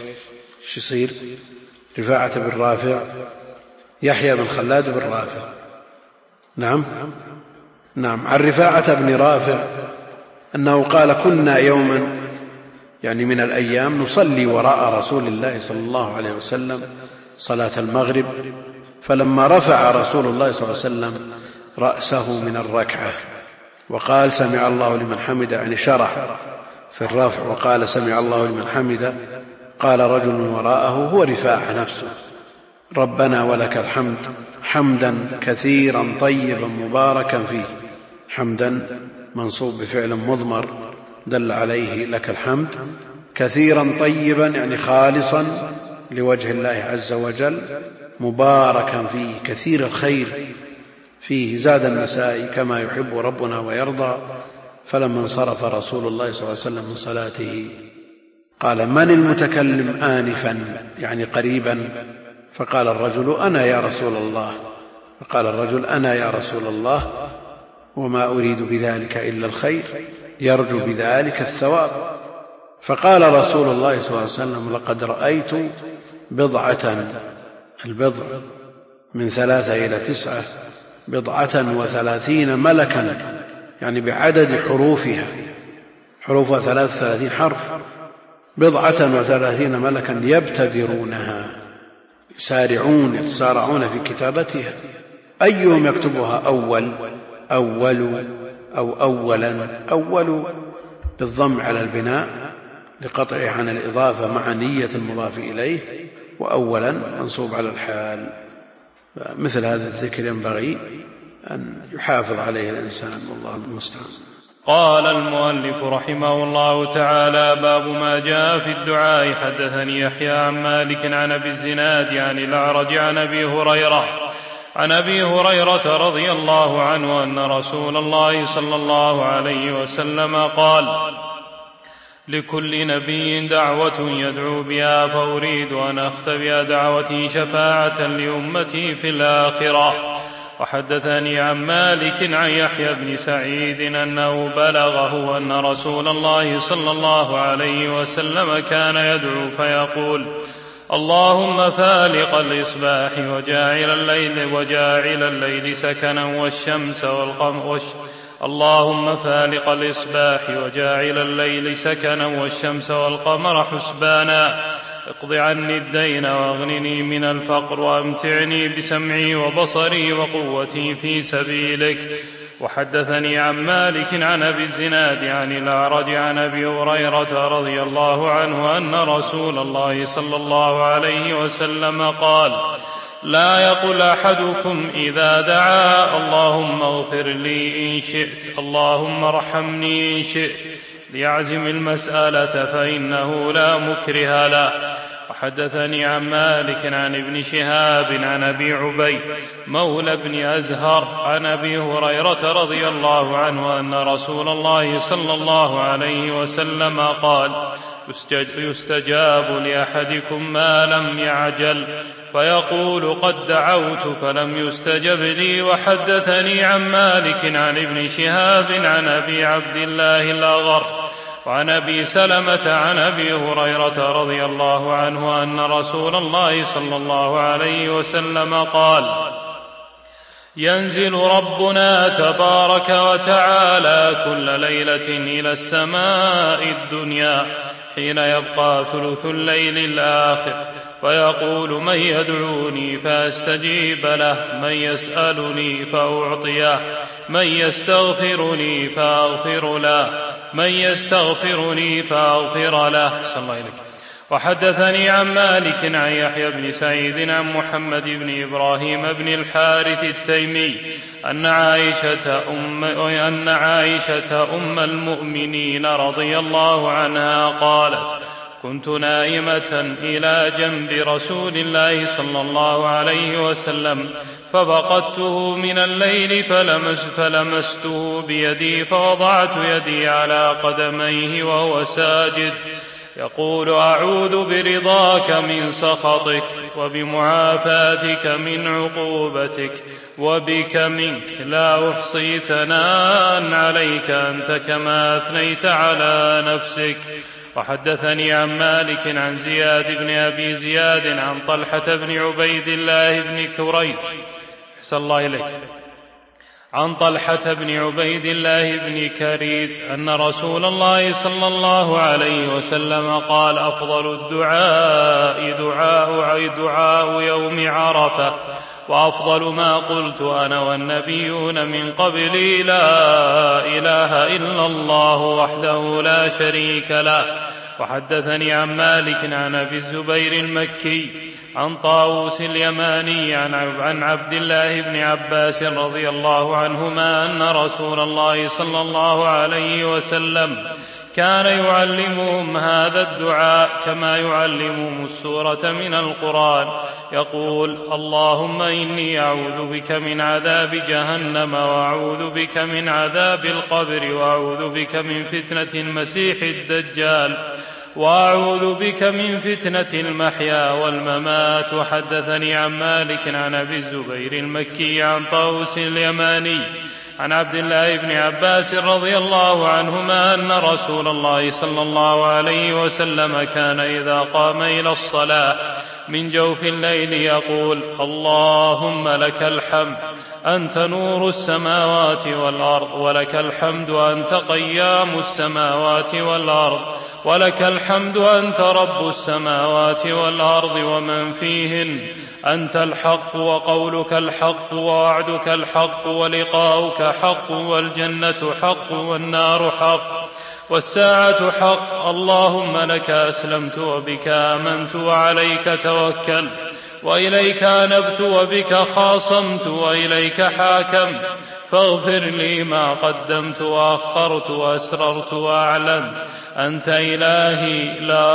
[SPEAKER 2] يصير رفاعة بن رافع، يحيى بن خلاد بن رافع نعم. عن رفاعة بن رافع أنه قال: كنا يوما يعني من الأيام نصلي وراء رسول الله صلى الله عليه وسلم صلاة المغرب، فلما رفع رسول الله صلى الله عليه وسلم رأسه من الركعة وقال: سمع الله لمن حمده، يعني شرح في الرفع وقال: سمع الله لمن حمده، قال رجل وراءه هو رفاعة نفسه: ربنا ولك الحمد حمدا كثيرا طيبا مباركا فيه. حمدا منصوب بفعل مضمر دل عليه لك الحمد، كثيرا طيبا يعني خالصا لوجه الله عز وجل، مباركا فيه كثير الخير فيه. زاد النسائي: كما يحب ربنا ويرضى. فلما انصرف رسول الله صلى الله عليه وسلم من صلاته قال: من المتكلم آنفا يعني قريبا؟ فقال الرجل: أنا يا رسول الله. فقال الرجل: أنا يا رسول الله، وما أريد بذلك إلا الخير، يرجو بذلك الثواب. فقال رسول الله صلى الله عليه وسلم: لقد رأيت بضعة، البضع من 3 إلى 9، 39 ملكا، يعني بعدد حروفها، حروفها 33 حرف، 39 ملكا يبتدرونها، يسارعون يتسارعون في كتابتها، أيهم يكتبها أول أو أولا. أول بالضم على البناء لقطعه عن الإضافة مع نية المضاف إليه، وأولا منصوب على الحال. مثل هذا الذكر ينبغي أن يحافظ عليه الإنسان، والله المستعان.
[SPEAKER 3] قال المؤلف رحمه الله تعالى: باب ما جاء في الدعاء. حدثني يحيى عن مالك عن أبي الزناد عن الأعرج عن أبي هريرة رضي الله عنه أن رسول الله صلى الله عليه وسلم قال: لكل نبي دعوة يدعو بها، فأريد أن أختبئ دعوتي شفاعة لأمتي في الآخرة. وحدثني عن مالك عن يحيى بن سعيد أنه بلغه أن رسول الله صلى الله عليه وسلم كان يدعو فيقول: اللهم فالق الإصباح وجاعل الليل سكنا والشمس والقمر اللهم فالق الإصباح وجاعل الليل سكنا والشمس والقمر حسبانا، اقض عني الدين واغنني من الفقر، وامتعني بسمعي وبصري وقوتي في سبيلك. وحدثني عن مالك عن أبي الزناد عن الأعرج عن أبي هريرة رضي الله عنه أن رسول الله صلى الله عليه وسلم قال: لا يقل أحدكم إذا دعا: اللهم اغفر لي إن شئت، اللهم ارحمني إن شئت، ليعزم المسألة فإنه لا مكره له. وحدثني عن مالك عن ابن شهاب عن أبي عبيد مولى بن أزهر عن أبي هريرة رضي الله عنه أن رسول الله صلى الله عليه وسلم قال: يستجاب لأحدكم ما لم يعجل، فيقول: قد دعوت فلم يستجب لي. وحدثني عن مالك عن ابن شهاب عن أبي عبد الله الأغر وعن أبي سلمة عن أبي هريرة رضي الله عنه أن رسول الله صلى الله عليه وسلم قال: ينزل ربنا تبارك وتعالى كل ليلة إلى السماء الدنيا حين يبقى ثلث الليل الآخر، ويقول: من يدعوني فأستجيب له، من يسألني فأعطيه، من يستغفرني فأغفر له، من يستغفرني فأغفر له. صلى الله عليه وسلم. وحدثني عن مالك عن يحيى بن سعيد عن محمد بن إبراهيم بن الحارث التيمي أن عائشة أم المؤمنين رضي الله عنها قالت: كنت نائمة إلى جنب رسول الله صلى الله عليه وسلم، فبقته من الليل فلمسته بيدي، فوضعت يدي على قدميه وهو ساجد يقول: أعوذ برضاك من سخطك، وبمعافاتك من عقوبتك، وبك منك، لا أحصي ثناء عليك أنت كما أثنيت على نفسك. وحدثني عن مالك عن زياد بن أبي زياد عن طلحة بن عبيد الله بن كريز صلى الله عليه عن طلحة بن عبيد الله بن كريس أن رسول الله صلى الله عليه وسلم قال: أفضل الدعاء دعاء يوم عرفة، وأفضل ما قلت أنا والنبيون من قبلي لا إله إلا الله وحده لا شريك له. وحدثني عن مالك عن أبي الزبير المكي عن طاووس اليماني عن عبد الله بن عباس رضي الله عنهما أن رسول الله صلى الله عليه وسلم كان يعلمهم هذا الدعاء كما يعلمهم السورة من القرآن، يقول: اللهم إني أعوذ بك من عذاب جهنم، وأعوذ بك من عذاب القبر، وأعوذ بك من فتنة المسيح الدجال، وأعوذ بك من فتنة المحيا والممات. وحدثني عن مالك عن أبي الزبير المكي عن طاووس اليماني عن عبد الله بن عباس رضي الله عنهما أن رسول الله صلى الله عليه وسلم كان إذا قام إلى الصلاة من جوف الليل يقول: اللهم لك الحمد أنت نور السماوات والأرض، ولك الحمد أنت قيام السماوات والأرض، ولك الحمد أنت رب السماوات والأرض ومن فيهن، أنت الحق وقولك الحق ووعدك الحق ولقاؤك حق والجنة حق والنار حق والساعة حق. اللهم لك أسلمت وبك آمنت وعليك توكلت وإليك أنبت وبك خاصمت وإليك حاكمت، فاغفر لي ما قدمت وأخرت وأسررت وأعلنت، أنت إلهي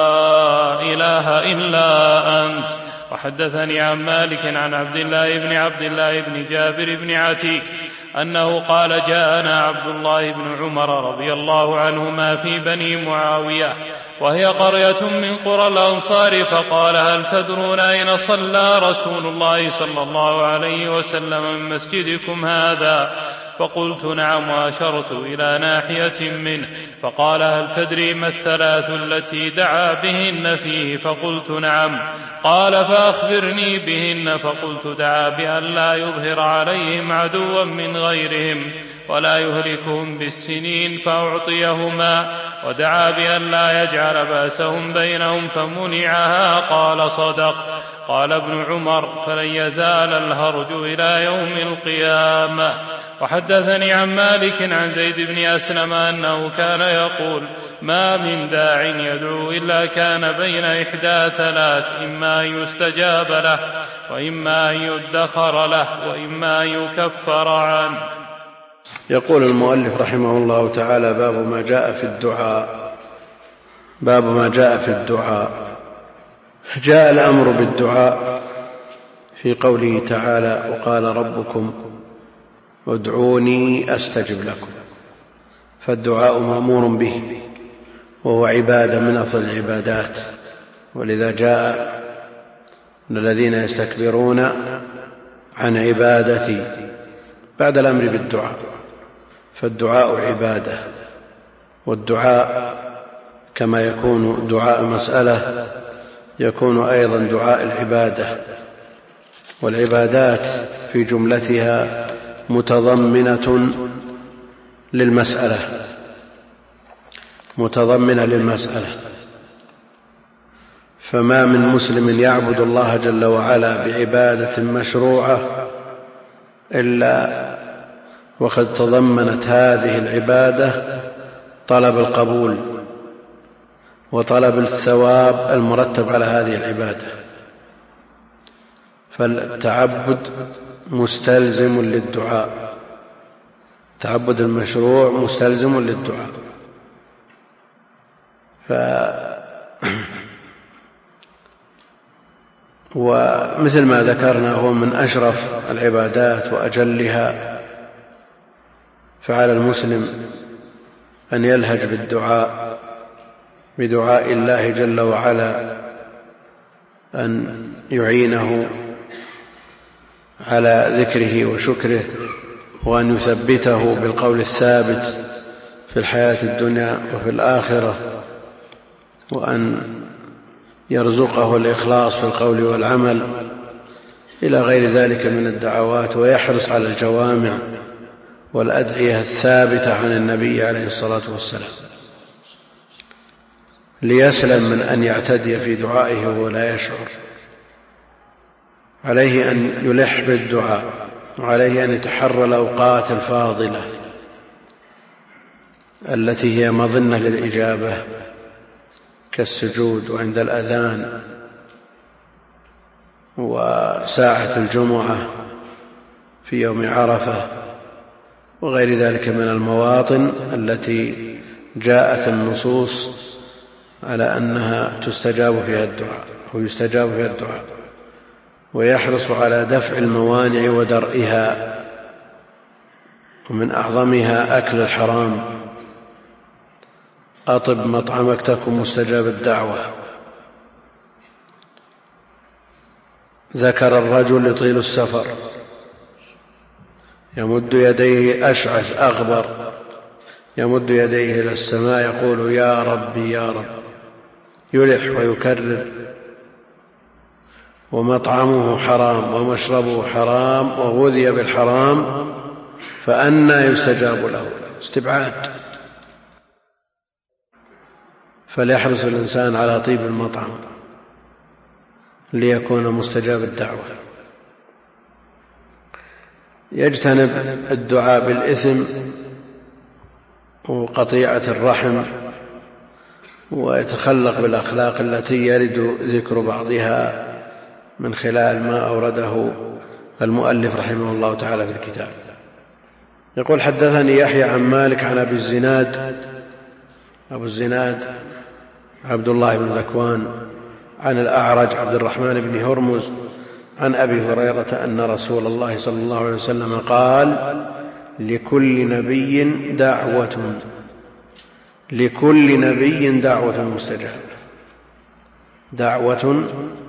[SPEAKER 3] لا إله إلا أنت. وحدثني عن مالك عن عبد الله بن جابر بن عتيك أنه قال: جاءنا عبد الله بن عمر رضي الله عنهما في بني معاوية وهي قرية من قرى الأنصار، فقال: هل تدرون أين صلى رسول الله صلى الله عليه وسلم من مسجدكم هذا؟ فقلت: نعم، وأشرت إلى ناحية منه. فقال: هل تدري ما الثلاث التي دعا بهن فيه؟ فقلت: نعم. قال: فأخبرني بهن. فقلت: دعا بأن لا يظهر عليهم عدوا من غيرهم ولا يهلكهم بالسنين فأعطيهما، ودعا بأن لا يجعل بأسهم بينهم فمنعها. قال: صدق. قال ابن عمر: فلن يزال الهرج إلى يوم القيامة. وحدثني عن مالك عن زيد بن أسلم أنه كان يقول: ما من داع يدعو إلا كان بين إحدى ثلاث: إما أن يستجاب له، وإما أن يدخر له، وإما أن يكفر عنه.
[SPEAKER 2] يقول المؤلف رحمه الله تعالى: باب ما جاء في الدعاء. جاء الأمر بالدعاء في قوله تعالى: وقال ربكم ادعوني أستجب لكم. فالدعاء مأمور به، وهو عبادة من أفضل العبادات، ولذا جاء الذين يستكبرون عن عبادتي بعد الأمر بالدعاء. فالدعاء عبادة، والدعاء كما يكون دعاء مسألة يكون أيضا دعاء العبادة. والعبادات في جملتها متضمنة للمسألة، فما من مسلم يعبد الله جل وعلا بعبادة مشروعة إلا وقد تضمنت هذه العبادة طلب القبول وطلب الثواب المرتب على هذه العبادة. فالتعبد مستلزم للدعاء، التعبد المشروع مستلزم للدعاء. ومثل ما ذكرنا هو من أشرف العبادات وأجلها، فعلى المسلم أن يلهج بدعاء الله جل وعلا أن يعينه على ذكره وشكره، وأن يثبته بالقول الثابت في الحياة الدنيا وفي الآخرة، وأن يرزقه الإخلاص في القول والعمل إلى غير ذلك من الدعوات، ويحرص على الجوامع والأدعية الثابتة عن النبي عليه الصلاة والسلام، ليسلم من أن يعتدي في دعائه ولا يشعر. عليه أن يلح بالدعاء، وعليه أن يتحرى الأوقات الفاضلة التي هي مظنة للإجابة، كالسجود وعند الأذان وساعة الجمعة في يوم عرفة وغير ذلك من المواطن التي جاءت النصوص على أنها تستجاب فيها الدعاء أو يستجاب فيها الدعاء، ويحرص على دفع الموانع ودرئها، ومن أعظمها أكل الحرام. أطب مطعمك تكن مستجاب الدعوة. ذكر الرجل يطيل السفر يمد يديه أشعث أغبر، يمد يديه إلى السماء يقول يا ربي يا رب، يلح ويكرر، ومطعمه حرام ومشربه حرام وغذي بالحرام، فأنى يستجاب له؟ استبعاد. فليحرص الإنسان على طيب المطعم ليكون مستجاب الدعوة. يجتنب الدعاء بالإثم وقطيعة الرحم، ويتخلق بالأخلاق التي يرد ذكر بعضها من خلال ما أورده المؤلف رحمه الله تعالى في الكتاب. يقول حدثني يحيى عن مالك عن أبي الزناد، أبو الزناد عبد الله بن ذكوان، عن الأعرج عبد الرحمن بن هرمز عن أبي هريرة أن رسول الله صلى الله عليه وسلم قال لكل نبي دعوة مستجابة، دعوة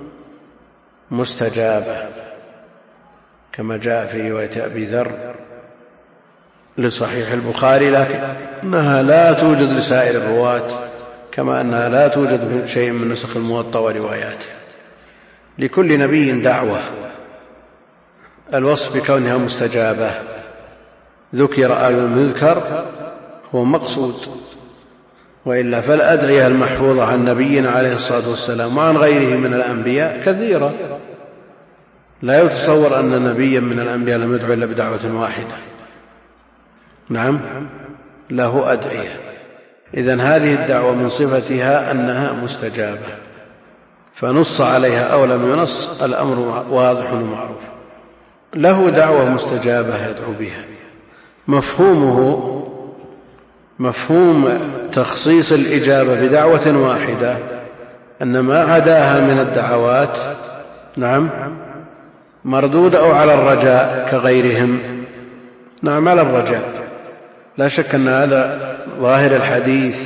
[SPEAKER 2] مستجابة، كما جاء في رواية أبي ذر لصحيح البخاري، لكنها لا توجد لسائر الرواة، كما أنها لا توجد في شيء من نسخ الموطأ ورواياته. لكل نبي دعوة، الوصف بكونها مستجابة، ذكر المذكر هو مقصود، وإلا فالأدعية المحفوظة عن نبينا عليه الصلاة والسلام وعن غيره من الأنبياء كثيرة، لا يتصور أن نبيا من الأنبياء لم يدعو إلا بدعوة واحدة. نعم، له أدعية. إذن هذه الدعوة من صفتها أنها مستجابة، فنص عليها أو لم ينص الأمر واضح ومعروف. له دعوة مستجابة يدعو بها، مفهوم تخصيص الإجابة بدعوة واحدة أن ما عداها من الدعوات نعم مردودة أو على الرجاء كغيرهم. نعم على الرجاء، لا شك أن هذا ظاهر الحديث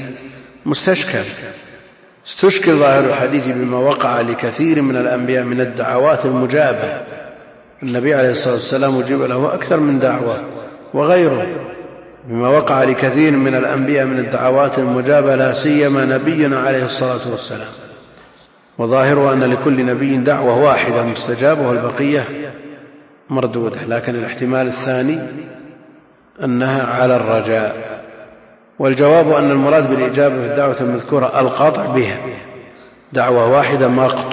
[SPEAKER 2] استشكل ظاهر الحديث بما وقع لكثير من الأنبياء من الدعوات المجابة. النبي عليه الصلاة والسلام أجيب له أكثر من دعوة، وغيره بما وقع لكثير من الأنبياء من الدعوات المجابة، لا سيما نبينا عليه الصلاة والسلام. وظاهره أن لكل نبي دعوة واحدة مستجابة والبقية مردودة، لكن الاحتمال الثاني أنها على الرجاء. والجواب أن المراد بالإجابة في الدعوة المذكورة القطع بها، دعوة واحدة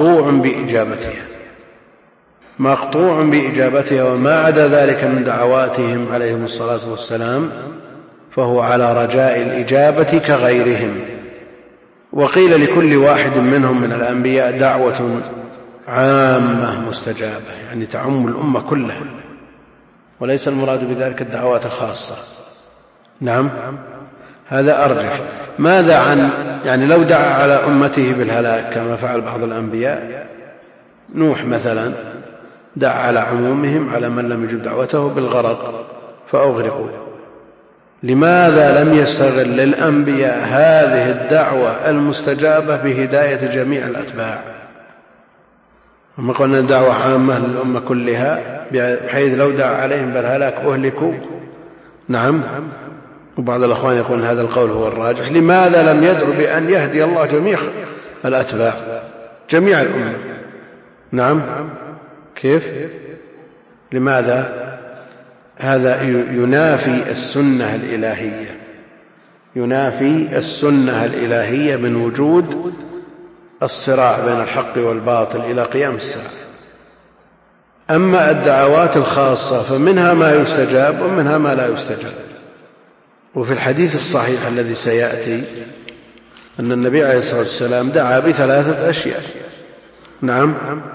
[SPEAKER 2] مقطوع بإجابتها، وما عدا ذلك من دعواتهم عليهم الصلاة والسلام فهو على رجاء الإجابة كغيرهم. وقيل لكل واحد منهم من الأنبياء دعوة عامة مستجابة، يعني تعم الأمة كلها، وليس المراد بذلك الدعوات الخاصة. نعم، هذا أرجح. ماذا عن يعني لو دعا على أمته بالهلاك كما فعل بعض الأنبياء، نوح مثلا دعا على عمومهم على من لم يجب دعوته بالغرق فأغرقوا. لماذا لم يستغل للأنبياء هذه الدعوة المستجابة بهداية جميع الأتباع؟ وما قلنا دعوة عامة للأمة كلها بحيث لو دعا عليهم بالهلاك أهلكوا. نعم، وبعض الأخوان يقول هذا القول هو الراجح. لماذا لم يدعو بأن يهدي الله جميع الأتباع جميع الأمة؟ نعم، كيف؟ لماذا؟ هذا ينافي السنة الإلهية، ينافي السنة الإلهية من وجود الصراع بين الحق والباطل إلى قيام الساعة. أما الدعوات الخاصة فمنها ما يستجاب ومنها ما لا يستجاب. وفي الحديث الصحيح الذي سيأتي أن النبي عليه الصلاة والسلام دعا بثلاثة أشياء، نعم،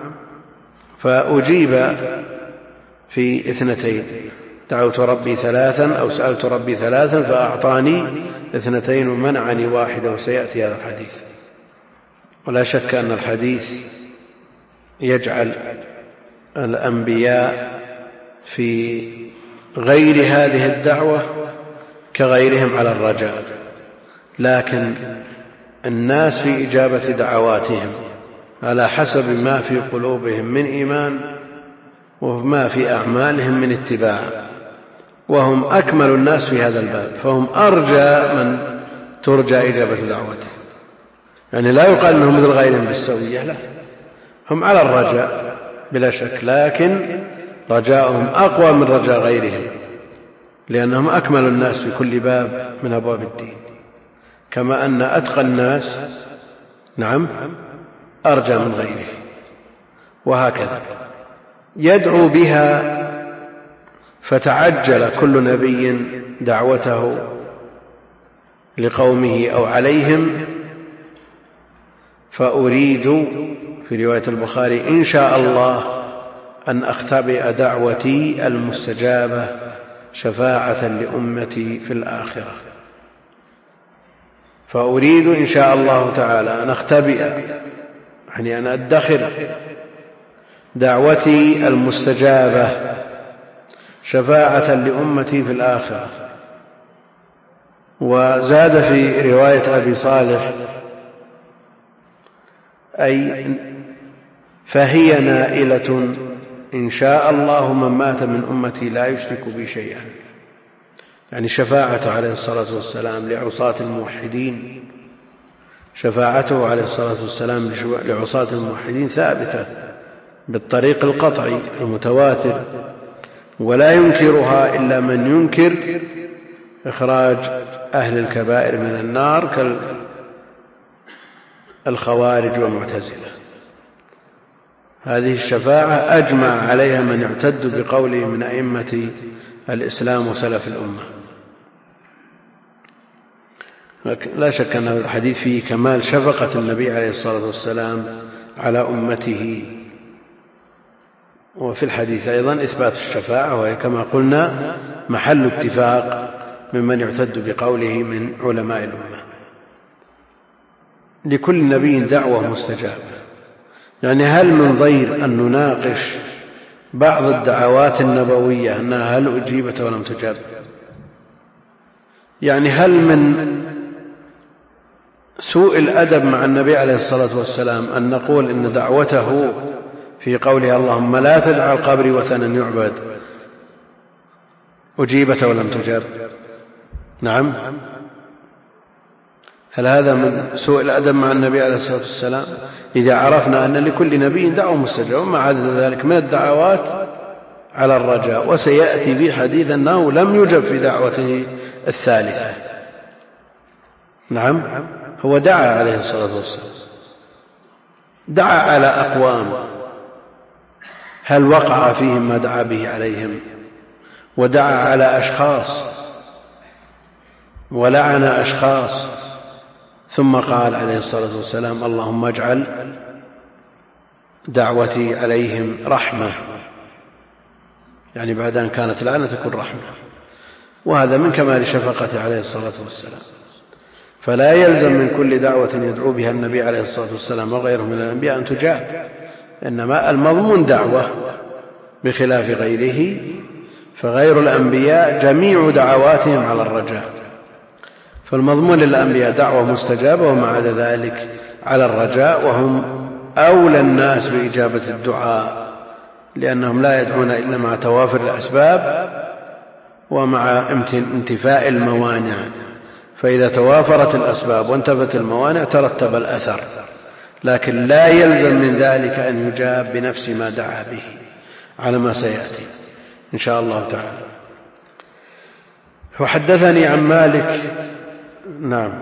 [SPEAKER 2] فأجيب في 2، دعوت ربي 3 أو سألت ربي 3 فأعطاني 2 ومنعني 1، وسيأتي هذا الحديث. ولا شك أن الحديث يجعل الأنبياء في غير هذه الدعوة كغيرهم على الرجاء، لكن الناس في إجابة دعواتهم على حسب ما في قلوبهم من إيمان وما في أعمالهم من اتباع، وهم أكمل الناس في هذا الباب، فهم أرجى من ترجى إجابة دعوته. يعني لا يقال أنهم مثل غيرهم بالسوية، لا، هم على الرجاء بلا شك، لكن رجاؤهم أقوى من رجاء غيرهم، لأنهم أكمل الناس في كل باب من أبواب الدين، كما أن أتقى الناس، نعم، أرجى من غيره، وهكذا يدعو بها. فتعجل كل نبي دعوته لقومه أو عليهم، فأريد في رواية البخاري إن شاء الله أن أختبئ دعوتي المستجابة شفاعة لأمتي في الآخرة. فأريد إن شاء الله تعالى أن أختبئ، يعني أن أدخر دعوتي المستجابة شفاعة لأمتي في الآخرة. وزاد في رواية أبي صالح أي فهي نائلة إن شاء الله من مات من أمتي لا يشرك بي شيئا، يعني شفاعته عليه الصلاة والسلام لعصاة الموحدين، شفاعته عليه الصلاة والسلام لعصاة الموحدين ثابتة بالطريق القطعي المتواتر، ولا ينكرها إلا من ينكر إخراج أهل الكبائر من النار كالخوارج والمعتزلة. هذه الشفاعة أجمع عليها من يعتد بقوله من أئمة الإسلام وسلف الأمة. لا شك أن الحديث فيه كمال شفقة النبي عليه الصلاة والسلام على أمته. وفي الحديث أيضا إثبات الشفاعة، وهي كما قلنا محل اتفاق ممن يعتد بقوله من علماء الأمة. لكل نبي دعوة مستجابة، يعني هل من ضير أن نناقش بعض الدعوات النبوية أنها هل أجيبت ولم تجاب؟ يعني هل من سوء الأدب مع النبي عليه الصلاة والسلام أن نقول إن دعوته في قوله اللهم لا تجعل قبري وثنا يعبد أجيبت ولم تجاب؟ نعم، هل هذا من سوء الأدب مع النبي عليه الصلاة والسلام إذا عرفنا أن لكل نبي دعوة مستجابة وما عدد ذلك من الدعوات على الرجاء؟ وسيأتي في حديث أنه لم يجب في دعوته الثالثة. نعم، هو دعا عليه الصلاة والسلام، دعا على أقوام، هل وقع فيهم ما دعا به عليهم؟ ودعا على أشخاص ولعن أشخاص، ثم قال عليه الصلاة والسلام اللهم اجعل دعوتي عليهم رحمة، يعني بعد أن كانت لعنة تكون رحمة. وهذا من كمال شفقته عليه الصلاة والسلام. فلا يلزم من كل دعوة يدعو بها النبي عليه الصلاة والسلام وغيره من الأنبياء أن تجاب، إنما المضمون دعوة بخلاف غيره، فغير الأنبياء جميع دعواتهم على الرجاء، فالمضمون للأنبياء دعوة مستجابة وما عدا ذلك على الرجاء، وهم أولى الناس بإجابة الدعاء، لأنهم لا يدعون إلا مع توافر الأسباب ومع انتفاء الموانع، فإذا توافرت الأسباب وانتفت الموانع ترتب الأثر، لكن لا يلزم من ذلك أن يجاب بنفس ما دعا به على ما سيأتي إن شاء الله تعالى. وحدثني عن مالك. نعم.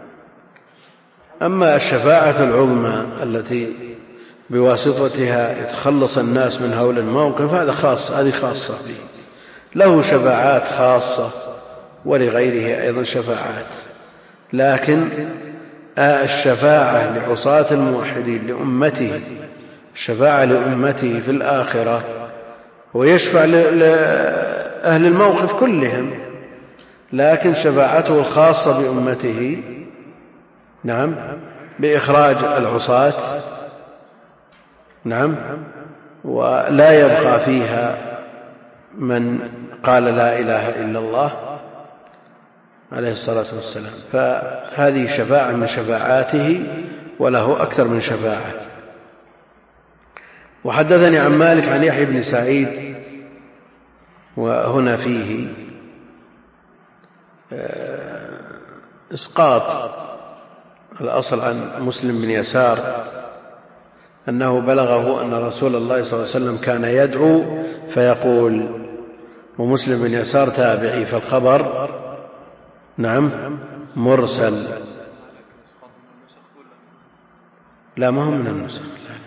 [SPEAKER 2] أما الشفاعة العظمى التي بواسطتها يتخلص الناس من هول الموقف هذه خاصة به، له شفاعات خاصة ولغيره أيضا شفاعات، لكن الشفاعة لعصاة الموحدين لأمته، الشفاعة لأمته في الآخرة، ويشفع لأهل الموقف كلهم، لكن شفاعته الخاصة بأمته نعم بإخراج العصاة نعم، ولا يبقى فيها من قال لا إله إلا الله عليه الصلاة والسلام، فهذه شفاعة من شفاعاته وله أكثر من شفاعة. وحدثني عن مالك عن يحيى بن سعيد، وهنا فيه إسقاط الأصل عن مسلم بن يسار أنه بلغه أن رسول الله صلى الله عليه وسلم كان يدعو فيقول، ومسلم بن يسار تابعي، فالخبر نعم مرسل. لا ما هو من النسخ،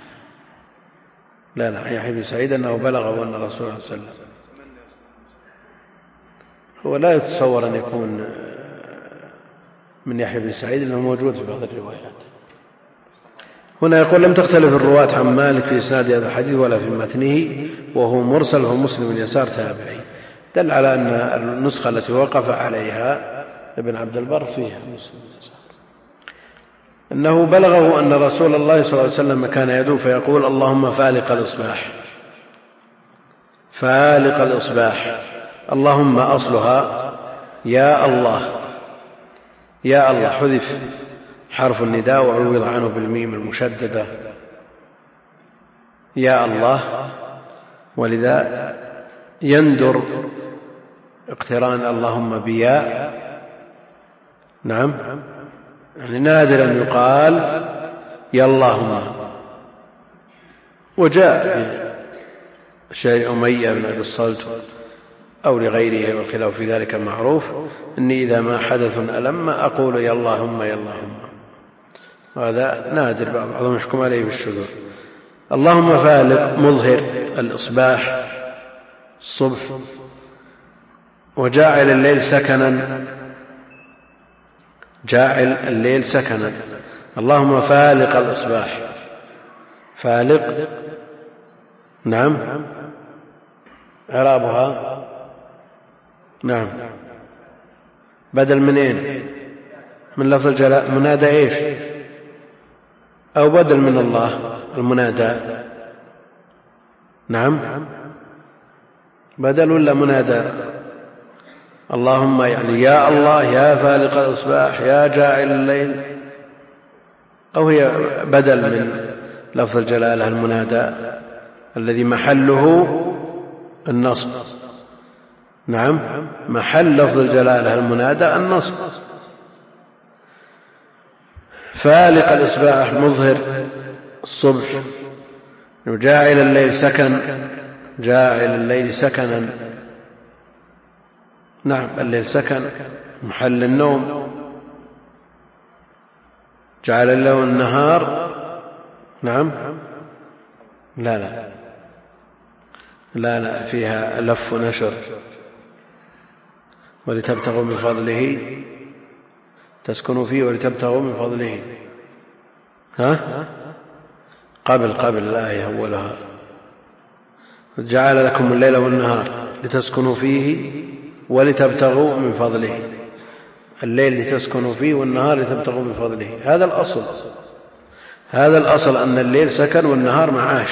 [SPEAKER 2] لا يحيى بن سعيد أنه بلغه أن رسول الله صلى الله عليه وسلم، هو لا يتصور أن يكون من يحيى بن سعيد لأنه موجود في بعض الروايات. هنا يقول لم تختلف الرواة عن مالك في إسناد هذا الحديث ولا في متنه، وهو مرسل، وهو مسلم بن يسار تابعي، دل على أن النسخة التي وقف عليها ابن عبد البر فيها مسلم بن يسار أنه بلغه أن رسول الله صلى الله عليه وسلم كان يدعو فيقول اللهم فالق الإصباح، فالق الإصباح، اللهم أصلها يا الله، يا الله حذف حرف النداء وعوض عنه بالميم المشددة يا الله، ولذا يندر اقتران اللهم بيا نعم، يعني نادرا يقال يا اللهم. وجاء شيء أمية بن أبي الصلت أو لغيره والخلاف في ذلك معروف، إني إذا ما حدث ألم أقول يا اللهم يا اللهم، هذا نادر، بعضهم يحكم عليه بالشذوذ. اللهم فالق مظهر الإصباح الصبح، وجاعل الليل سكنا، جاعل الليل سكنا، اللهم فالق الإصباح، فالق نعم إعرابها نعم بدل من اين؟ من لفظ الجلال، منادى ايش؟ او بدل من الله المنادى؟ نعم بدل ولا منادى؟ اللهم يعني يا الله يا فالق الإصباح يا جاعل الليل، أو هي بدل من لفظ الجلالة المنادى الذي محله النصب؟ نعم محل لفظ الجلالة المنادى النصب. فالق الإصباح مظهر الصبح، جاعل الليل سكن، جاعل الليل سكنا، نعم الليل سكن محل النوم، جعل له النهار نعم لا فيها لف ونشر، ولتبتغوا من فضله تسكنوا فيه ولتبتغوا من فضله، قبل الآية أولها، جعل لكم الليل والنهار لتسكنوا فيه ولتبتغوا من فضله، الليل لتسكنوا فيه والنهار لتبتغوا من فضله. هذا الأصل أن الليل سكن والنهار معاش،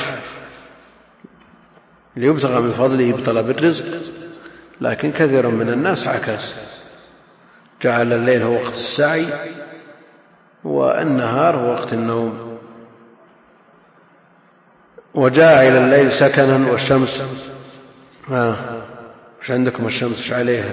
[SPEAKER 2] ليبتغى من فضله بطلب الرزق، لكن كثير من الناس عكس، جعل الليل هو وقت السعي والنهار هو وقت النوم. وجاعل الليل سكنا والشمس، مش عندكم الشمس ايش عليها؟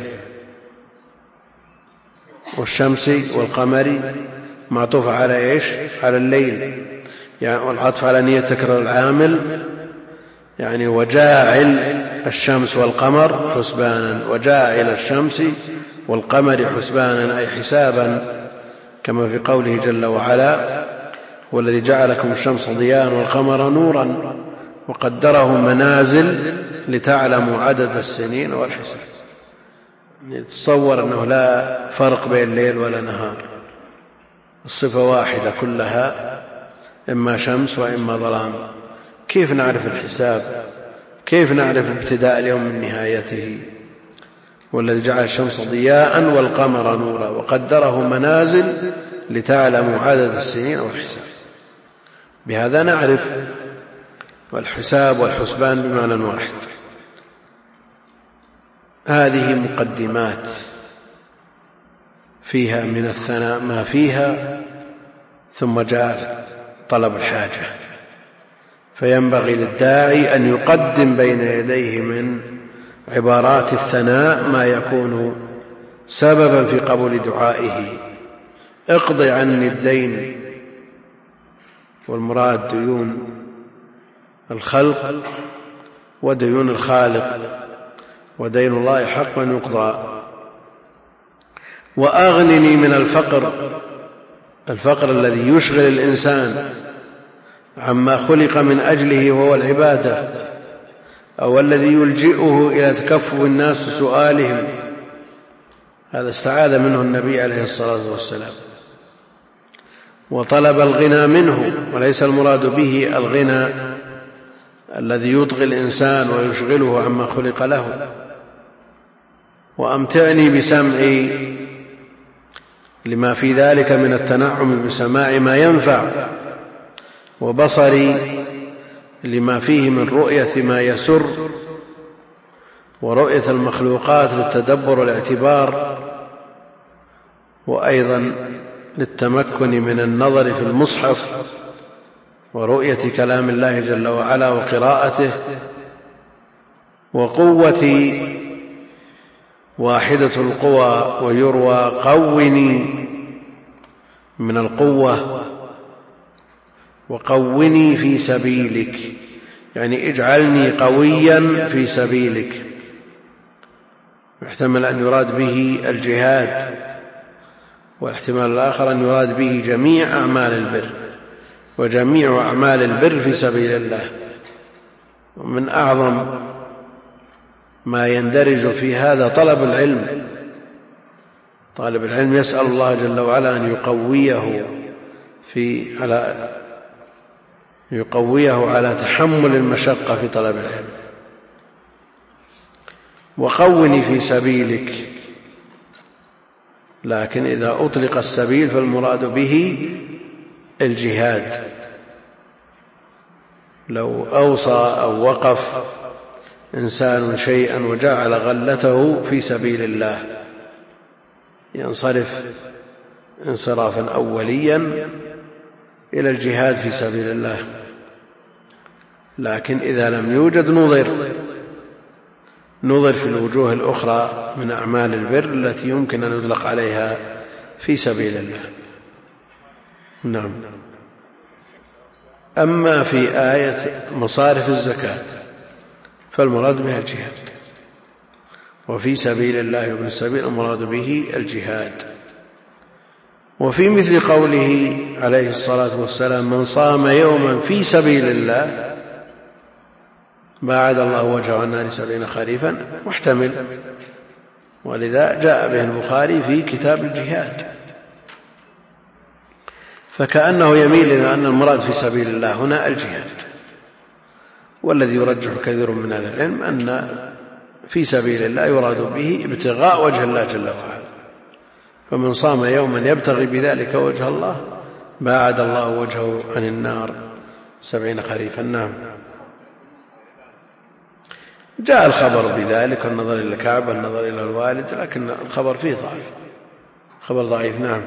[SPEAKER 2] والشمس والقمر معطوف على ايش؟ على الليل، يعني والعطف على نية تكرار العامل، يعني وجاعل الشمس والقمر حسبانا، وجاء إلى الشمس والقمر حسبانا أي حسابا، كما في قوله جل وعلا: هو الذي جعلكم الشمس ضياء والقمر نورا وقدره منازل لتعلموا عدد السنين والحساب. تصور أنه لا فرق بين ليل ولا نهار، الصفة واحدة كلها، إما شمس وإما ظلام. كيف نعرف الحساب؟ كيف نعرف ابتداء اليوم من نهايته؟ والذي جعل الشمس ضياء والقمر نورا وقدره منازل لتعلموا عدد السنين والحساب. بهذا نعرف، والحساب والحسبان بمعنى واحد. هذه مقدمات فيها من الثناء ما فيها، ثم جاء طلب الحاجة، فينبغي للداعي أن يقدم بين يديه من عبارات الثناء ما يكون سببا في قبول دعائه. اقض عني الدين، والمراد ديون الخلق وديون الخالق، ودين الله حق يقضى. وأغنني من الفقر الذي يشغل الإنسان عما خلق من أجله وهو العبادة، أو الذي يلجئه إلى تكفف الناس سؤالهم. هذا استعاذ منه النبي عليه الصلاة والسلام، وطلب الغنى منه، وليس المراد به الغنى الذي يطغي الإنسان ويشغله عما خلق له. وأمتعني بسمعي لما في ذلك من التنعم بسماع ما ينفع، وبصري لما فيه من رؤية ما يسر، ورؤية المخلوقات للتدبر والاعتبار، وأيضا للتمكن من النظر في المصحف ورؤية كلام الله جل وعلا وقراءته. وقوتي واحدة القوى، ويروى قوني من القوة، وقوني في سبيلك، يعني اجعلني قويا في سبيلك. يحتمل أن يراد به الجهاد، واحتمال الآخر أن يراد به جميع أعمال البر، وجميع أعمال البر في سبيل الله. ومن أعظم ما يندرج في هذا طلب العلم. طالب العلم يسأل الله جل وعلا أن يقويه على تحمل المشقة في طلب العلم. وقوني في سبيلك، لكن إذا أطلق السبيل فالمراد به الجهاد. لو أوصى أو وقف إنسان شيئا وجعل غلته في سبيل الله ينصرف انصرافا أوليا إلى الجهاد في سبيل الله. لكن إذا لم يوجد نظر في الوجوه الأخرى من أعمال البر التي يمكن أن يطلق عليها في سبيل الله. نعم. أما في آية مصارف الزكاة فالمراد بها الجهاد، وفي سبيل الله وابن السبيل المراد به الجهاد. وفي مثل قوله عليه الصلاة والسلام: من صام يوما في سبيل الله باعد الله وجهه عن النار 70 خريفا، محتمل، ولذا جاء به البخاري في كتاب الجهاد. فكأنه يميل إلى أن المراد في سبيل الله هنا الجهاد. والذي يرجح كثير من أهل العلم أن في سبيل الله يراد به ابتغاء وجه الله جل وعلا. فمن صام يوما يبتغي بذلك وجه الله باعد الله وجهه عن النار 70 خريفا. نعم. جاء الخبر بذلك، النظر إلى الكعبة، النظر إلى الوالد، لكن الخبر فيه ضعف، خبر ضعيف. نعم.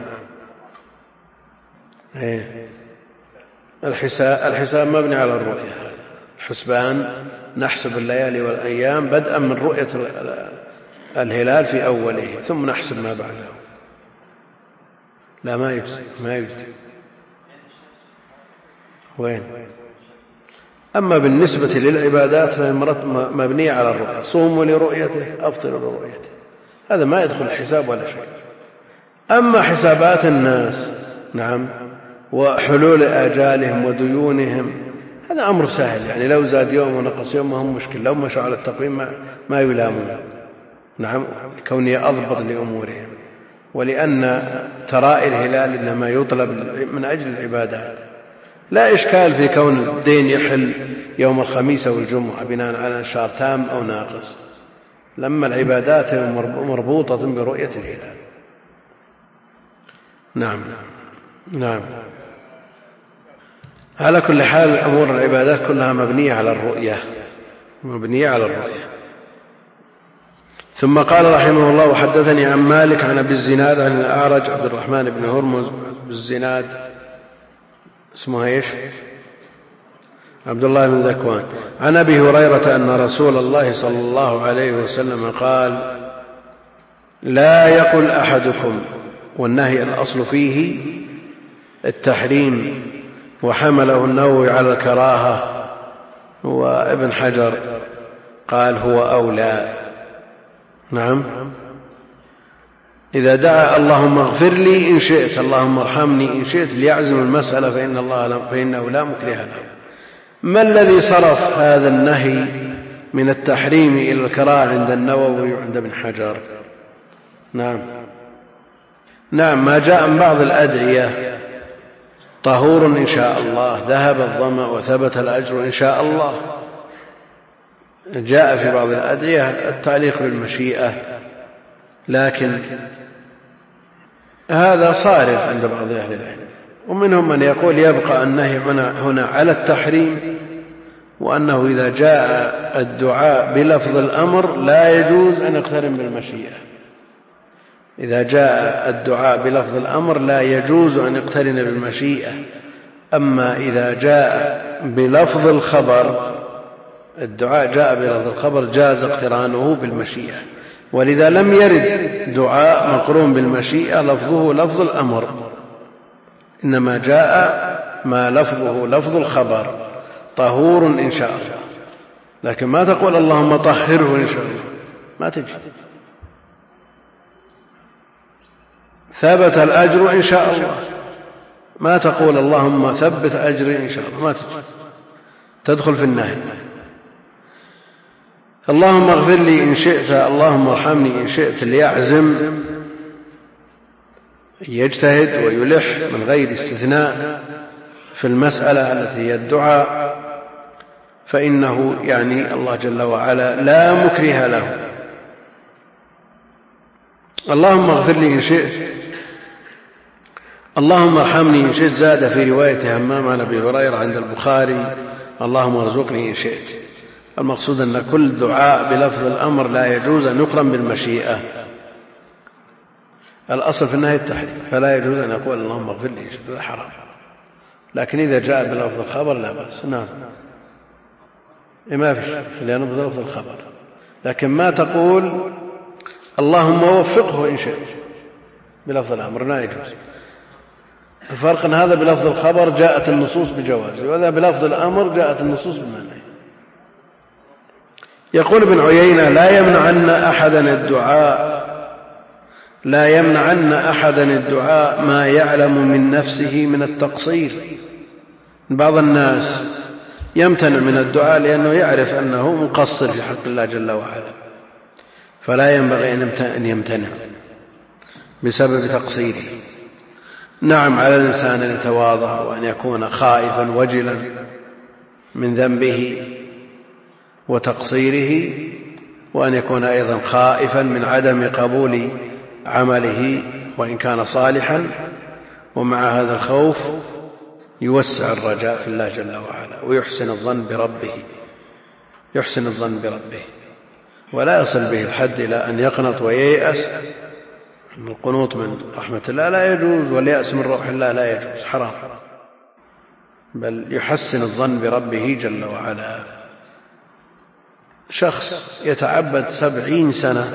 [SPEAKER 2] الحساب مبني على الرؤية. الحسبان نحسب الليالي والأيام بدءا من رؤية الهلال في أوله، ثم نحسب ما بعده. لا، ما يجزي. وين؟ أما بالنسبة للعبادات فهي مبنية على الرؤية، صوموا لرؤيته أفطروا لرؤيته، هذا ما يدخل الحساب ولا شيء. أما حسابات الناس نعم وحلول آجالهم وديونهم هذا أمر سهل، يعني لو زاد يوم ونقص يوم ما هم مشكل، لو مشوا على التقويم ما يلامون نعم كوني أضبط لأمورهم، ولأن ترائي الهلال إنما يطلب من أجل العبادات. لا إشكال في كون الدين يحل يوم الخميس أو الجمعة بناء على الشهر تام أو ناقص، لما العبادات مربوطة برؤية الهلال. نعم. على كل حال أمور العبادات كلها مبنية على الرؤية. ثم قال رحمه الله: وحدثني عن مالك عن أبي الزناد عن الأعرج عبد الرحمن بن هرمز بالزناد اسمه ايش؟ عبد الله بن ذكوان عن أبي هريرة أن رسول الله صلى الله عليه وسلم قال: لا يقل أحدكم، والنهي الأصل فيه التحريم، وحمله النووي على الكراهة، وابن حجر قال هو أولى. نعم. إذا دعا اللهم اغفر لي إن شئت، اللهم ارحمني إن شئت، ليعزم المسألة فإنه لا مكره له. ما الذي صرف هذا النهي من التحريم إلى الكراهة عند النووي وعند ابن حجر؟ نعم ما جاء من بعض الأدعية: طهور إن شاء الله، ذهب الظمأ وثبت الأجر إن شاء الله. جاء في بعض الأدعية التعليق بالمشيئة، لكن هذا صارف عند بعض أهل العلم، ومنهم من يقول يبقى النهي هنا على التحريم، وأنه إذا جاء الدعاء بلفظ الأمر لا يجوز أن يقترن بالمشيئة. إذا جاء الدعاء بلفظ الأمر لا يجوز أن يقترن بالمشيئة. أما إذا جاء بلفظ الخبر، الدعاء جاء بلفظ الخبر، جاز اقترانه بالمشيئة. ولذا لم يرد دعاء مقرون بالمشيئة لفظه لفظ الأمر، إنما جاء ما لفظه لفظ الخبر: طهور إن شاء الله. لكن ما تقول اللهم طهره إن شاء الله، ما تجي. ثبت الأجر إن شاء الله، ما تقول اللهم ثبت أجري إن شاء الله، ما تجي، تدخل في النهي. اللهم اغفر لي إن شئت، اللهم ارحمني إن شئت، ليعزم يجتهد ويلح من غير استثناء في المسألة التي هي الدعاء، فإنه يعني الله جل وعلا لا مكره له. اللهم اغفر لي إن شئت، اللهم ارحمني إن شئت. زاد في رواية همام عن أبي هريرة عند البخاري: اللهم ارزقني إن شئت. المقصود أن كل دعاء بلفظ الأمر لا يجوز أن يقرن بالمشيئة. الأصل في النهي التحريم، فلا يجوز أن يقول اللهم اغفر لي إن شئت، هذا حرام. لكن إذا جاء بلفظ الخبر لا بأس. نعم ما في، لأنه بلفظ الخبر. لكن ما تقول اللهم وفقه إن شئت بلفظ الأمر، لا يجوز. الفرق أن هذا بلفظ الخبر جاءت النصوص بجوازه، وهذا بلفظ الأمر جاءت النصوص بالمنع. يقول ابن عيينة: لا يمنعن أحدا الدعاء ما يعلم من نفسه من التقصير. بعض الناس يمتنع من الدعاء لأنه يعرف أنه مقصر في حق الله جل وعلا، فلا ينبغي أن يمتنع بسبب تقصيره. نعم على الإنسان أن يتواضع وأن يكون خائفا وجلا من ذنبه وتقصيره، وأن يكون أيضا خائفا من عدم قبول عمله وإن كان صالحا، ومع هذا الخوف يوسع الرجاء في الله جل وعلا ويحسن الظن بربه، ولا يصل به الحد إلى أن يقنط وييأس. القنوط من رحمة الله لا يجوز، واليأس من روح الله لا يجوز، حرام. بل يحسن الظن بربه جل وعلا. شخص يتعبد 70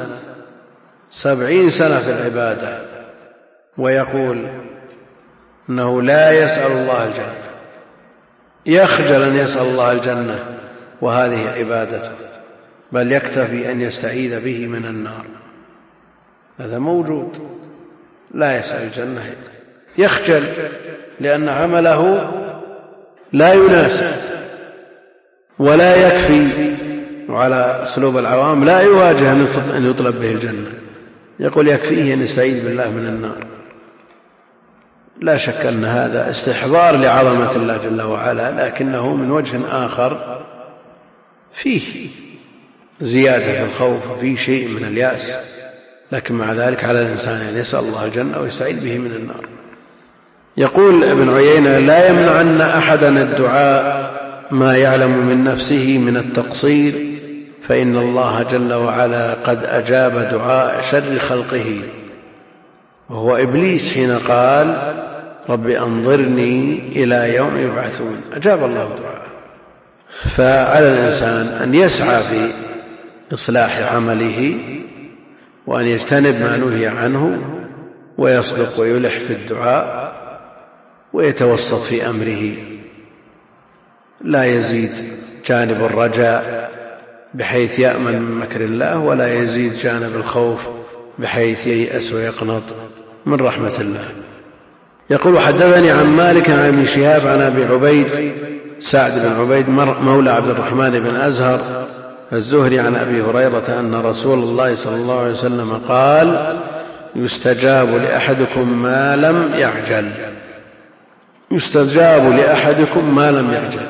[SPEAKER 2] سنة في العبادة ويقول إنه لا يسأل الله الجنة، يخجل أن يسأل الله الجنة وهذه عبادته، بل يكتفي أن يستعيذ به من النار. هذا موجود، لا يسأل الجنة، يخجل لأن عمله لا يناسب ولا يكفي، وعلى أسلوب العوام لا يواجه أن يطلب به الجنة، يقول يكفيه أن يستعيذ بالله من النار. لا شك أن هذا استحضار لعظمة الله جل وعلا، لكنه من وجه آخر فيه زيادة في الخوف وفيه شيء من اليأس، لكن مع ذلك على الإنسان أن يسأل الله الجنة ويستعيذ به من النار. يقول ابن عيينة: لا يمنعن أحدا الدعاء ما يعلم من نفسه من التقصير، فإن الله جل وعلا قد أجاب دعاء شر خلقه، وهو إبليس حين قال: رب أنظرني إلى يوم يبعثون، أجاب الله دعاءه. فعلى الإنسان أن يسعى في إصلاح عمله، وأن يجتنب ما نهي عنه، ويصدق ويلح في الدعاء، ويتوسط في أمره، لا يزيد جانب الرجاء بحيث يأمن من مكر الله، ولا يزيد جانب الخوف بحيث ييأس ويقنط من رحمة الله. يقول: حدثني عن مالك عن ابن شهاب عن أبي عبيد سعد بن عبيد مولى عبد الرحمن بن أزهر الزهري عن أبي هريرة أن رسول الله صلى الله عليه وسلم قال: يستجاب لأحدكم ما لم يعجل. يستجاب لأحدكم ما لم يعجل،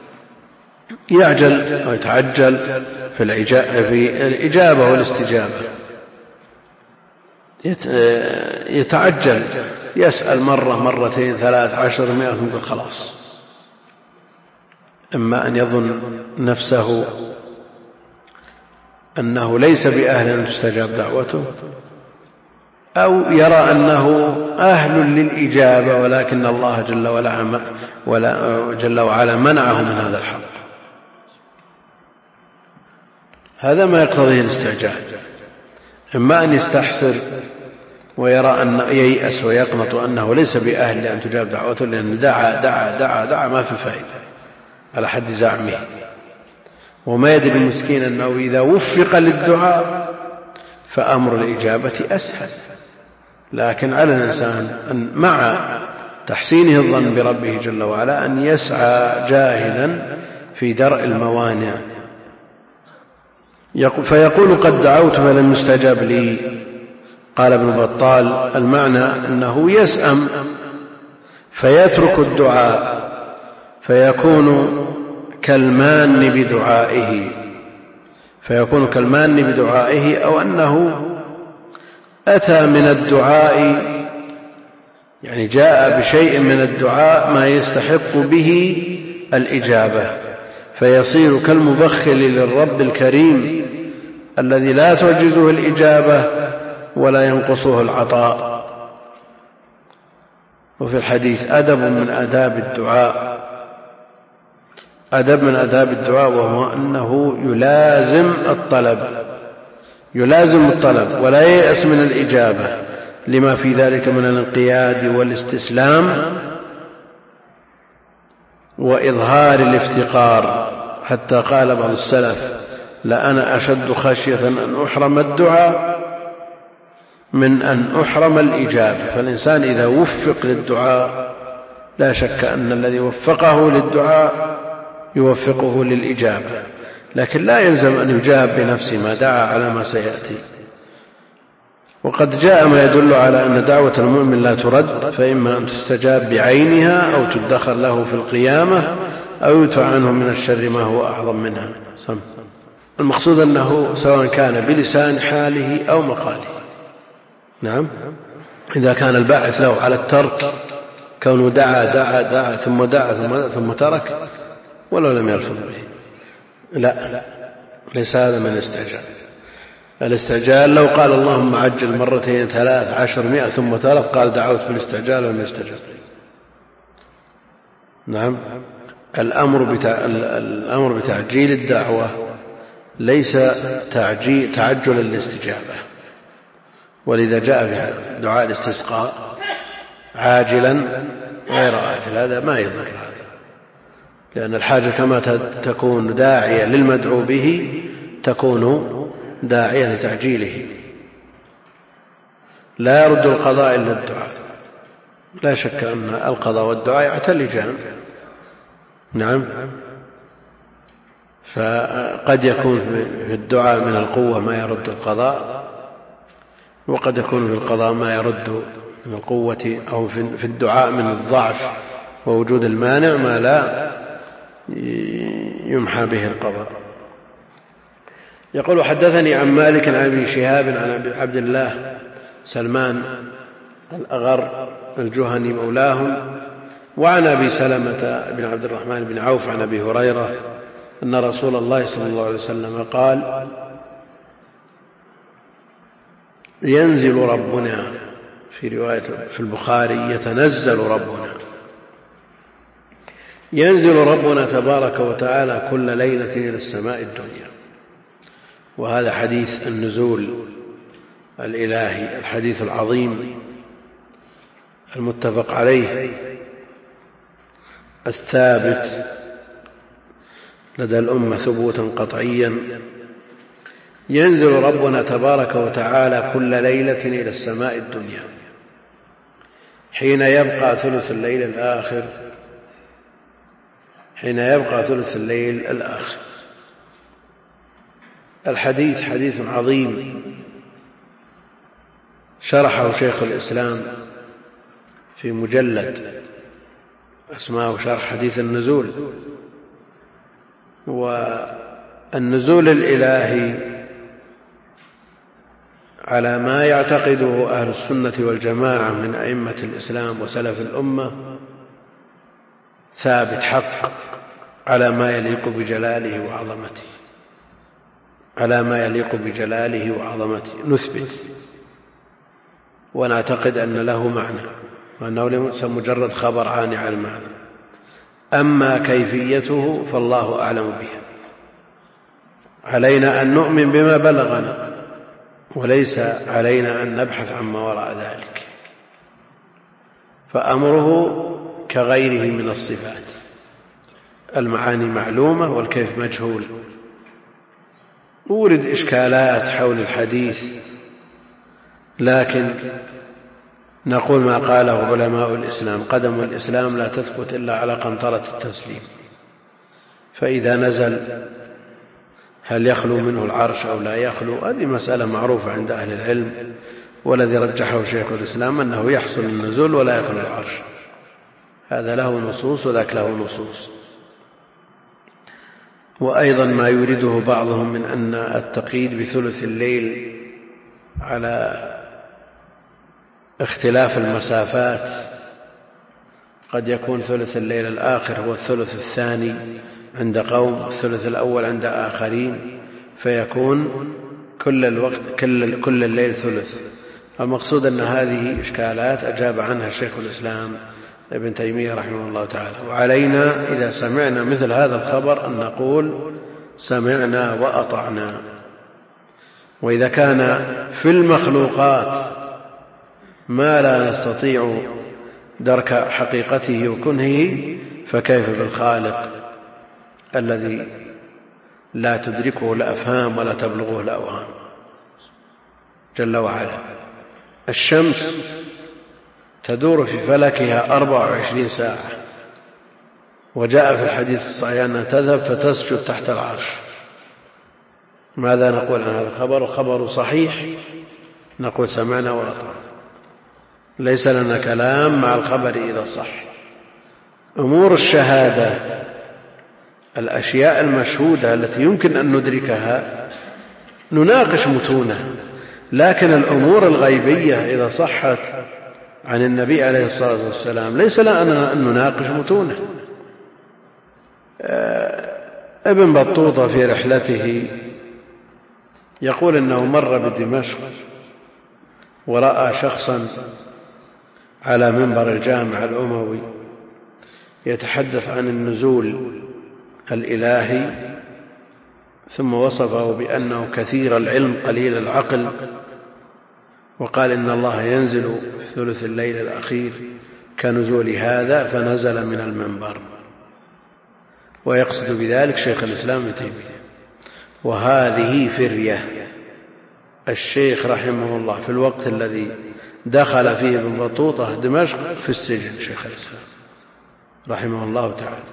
[SPEAKER 2] يعجل أو يتعجل في الإجابة والاستجابة، يتعجل، يسأل مرة مرتين 13 100 ثم يقول خلاص. إما أن يظن نفسه أنه ليس بأهل أن تستجاب دعوته، أو يرى أنه أهل للإجابة ولكن الله جل وعلا منعه من هذا الحق. هذا ما يقتضيه الاستعجال. إما أن يستحسر ويرى أن ييأس ويقنط أنه ليس بأهل لأن تجاب دعوته، لأن دعا دعا دعا دعا ما في فائدة على حد زعمه، وما يدري المسكين أنه إذا وفق للدعاء فأمر الإجابة أسهل. لكن على الإنسان أن مع تحسينه الظن بربه جل وعلا أن يسعى جاهدا في درء الموانع. فيقول: قد دعوت فلم يستجب لي. قال ابن بطال: المعنى أنه يسأم فيترك الدعاء فيكون كالمان بدعائه، أو أنه أتى من الدعاء، يعني جاء بشيء من الدعاء ما يستحق به الإجابة، فيصير كالمبخل للرب الكريم الذي لا تعجزه الإجابة ولا ينقصه العطاء. وفي الحديث أدب من آداب الدعاء، وهو أنه يلازم الطلب ولا ييأس من الإجابة، لما في ذلك من الانقياد والاستسلام وإظهار الافتقار، حتى قال بعض السلف: لأنا أشد خشية أن أحرم الدعاء من أن أحرم الإجابة. فالإنسان إذا وفق للدعاء لا شك أن الذي وفقه للدعاء يوفقه للإجابة، لكن لا يلزم أن يجاب بنفسه ما دعا على ما سيأتي. وقد جاء ما يدل على أن دعوة المؤمن لا ترد، فإما أن تستجاب بعينها أو تدخر له في القيامة أو يدفع عنه من الشر ما هو أعظم منها. المقصود أنه سواء كان بلسان حاله أو مقاله. نعم، إذا كان الباعث له على الترك كونه دعا ثم دعا ثم ترك ولو لم يلفظ به، لا، ليس هذا من الاستعجال. الاستعجال لو قال اللهم عجل 2 3 10 100 ثم ترك، قال دعوت بالاستعجال ولم يستجب. نعم، الأمر بتعجيل الدعوة ليس تعجل الاستجابة، ولذا جاء في دعاء الاستسقاء عاجلا غير عاجل، هذا ما يضر. هذا لأن الحاجة كما تكون داعية للمدعو به تكون داعية لتعجيله. لا يرد القضاء إلا الدعاء. لا شك أن القضاء والدعاء يعتلجان. نعم. فقد يكون في الدعاء من القوة ما يرد القضاء، وقد يكون في القضاء ما يرد من القوة، أو في الدعاء من الضعف ووجود المانع ما لا يمحى به القضاء. يقول: حدثني عن مالك عن ابن شهاب عن عبد الله سلمان الأغر الجهني مولاهم، وعن أبي سلمة بن عبد الرحمن بن عوف عن أبي هريرة أن رسول الله صلى الله عليه وسلم قال: ينزل ربنا، في رواية في البخاري: يتنزل ربنا، ينزل ربنا تبارك وتعالى كل ليلة إلى السماء الدنيا. وهذا حديث النزول الإلهي، الحديث العظيم المتفق عليه الثابت لدى الأمة ثبوتا قطعيا. ينزل ربنا تبارك وتعالى كل ليلة إلى السماء الدنيا حين يبقى ثلث الليل الآخر، حين يبقى ثلث الليل الآخر. الحديث حديث عظيم شرحه شيخ الإسلام في مجلد اسمه شرح حديث النزول. والنزول الإلهي على ما يعتقده أهل السنة والجماعة من أئمة الإسلام وسلف الأمة ثابت حق على ما يليق بجلاله وعظمته، على ما يليق بجلاله وعظمته نثبت ونعتقد أن له معنى، وأنه ليس مجرد خبر عاني عن المعنى. أما كيفيته فالله أعلم بها. علينا أن نؤمن بما بلغنا، وليس علينا أن نبحث عما وراء ذلك. فأمره كغيره من الصفات، المعاني معلومة والكيف مجهول. ورد إشكالات حول الحديث، لكن نقول ما قاله علماء الإسلام: قدم الإسلام لا تثبت إلا على قنطرة التسليم. فإذا نزل هل يخلو منه العرش أو لا يخلو؟ هذه مسألة معروفة عند أهل العلم، والذي رجحه شيخ الإسلام أنه يحصل النزول ولا يخلو العرش. هذا له نصوص وذاك له نصوص. وأيضا ما يريده بعضهم من أن التقييد بثلث الليل على اختلاف المسافات، قد يكون ثلث الليل الآخر هو الثلث الثاني عند قوم، الثلث الأول عند آخرين، فيكون كل الليل ثلث. المقصود أن هذه إشكالات أجاب عنها شيخ الإسلام ابن تيمية رحمه الله تعالى. وعلينا إذا سمعنا مثل هذا الخبر أن نقول: سمعنا وأطعنا. وإذا كان في المخلوقات ما لا نستطيع درك حقيقته وكنهه، فكيف بالخالق الذي لا تدركه الأفهام ولا تبلغه الأوهام جل وعلا. الشمس تدور في فلكها 24 ساعة، وجاء في الحديث الصحيح أنها تذهب فتسجد تحت العرش. ماذا نقول عن هذا الخبر؟ الخبر صحيح، نقول سمعنا وأطعنا، ليس لنا كلام مع الخبر إذا صح. أمور الشهادة، الأشياء المشهودة التي يمكن أن ندركها نناقش متونة، لكن الأمور الغيبية إذا صحت عن النبي عليه الصلاة والسلام ليس لنا أن نناقش متونة. ابن بطوطة في رحلته يقول أنه مر بدمشق ورأى شخصا على منبر الجامع الأموي يتحدث عن النزول الإلهي، ثم وصفه بأنه كثير العلم قليل العقل، وقال إن الله ينزل في ثلث الليل الأخير كنزول هذا، فنزل من المنبر. ويقصد بذلك شيخ الإسلام ابن تيمية. وهذه فرية. الشيخ رحمه الله في الوقت الذي دخل فيه ابن بطوطة دمشق في السجن شيخ الإسلام رحمه الله تعالى.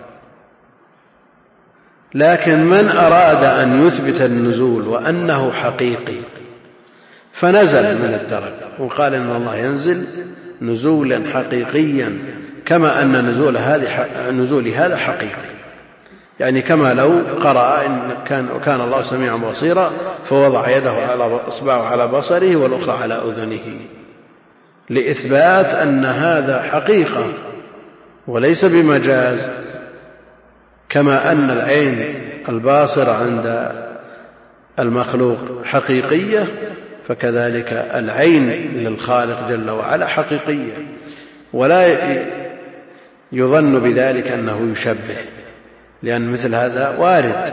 [SPEAKER 2] لكن من أراد أن يثبت النزول وأنه حقيقي فنزل من الدرج وقال إن الله ينزل نزولا حقيقيا كما أن نزول هذا حقيقي، يعني كما لو قرأ إن كان الله سميعا بصيرا فوضع يده على إصبعه على بصره والأخرى على أذنه، لإثبات أن هذا حقيقة وليس بمجاز، كما أن العين الباصرة عند المخلوق حقيقية فكذلك العين للخالق جل وعلا حقيقية، ولا يظن بذلك أنه يشبه، لأن مثل هذا وارد.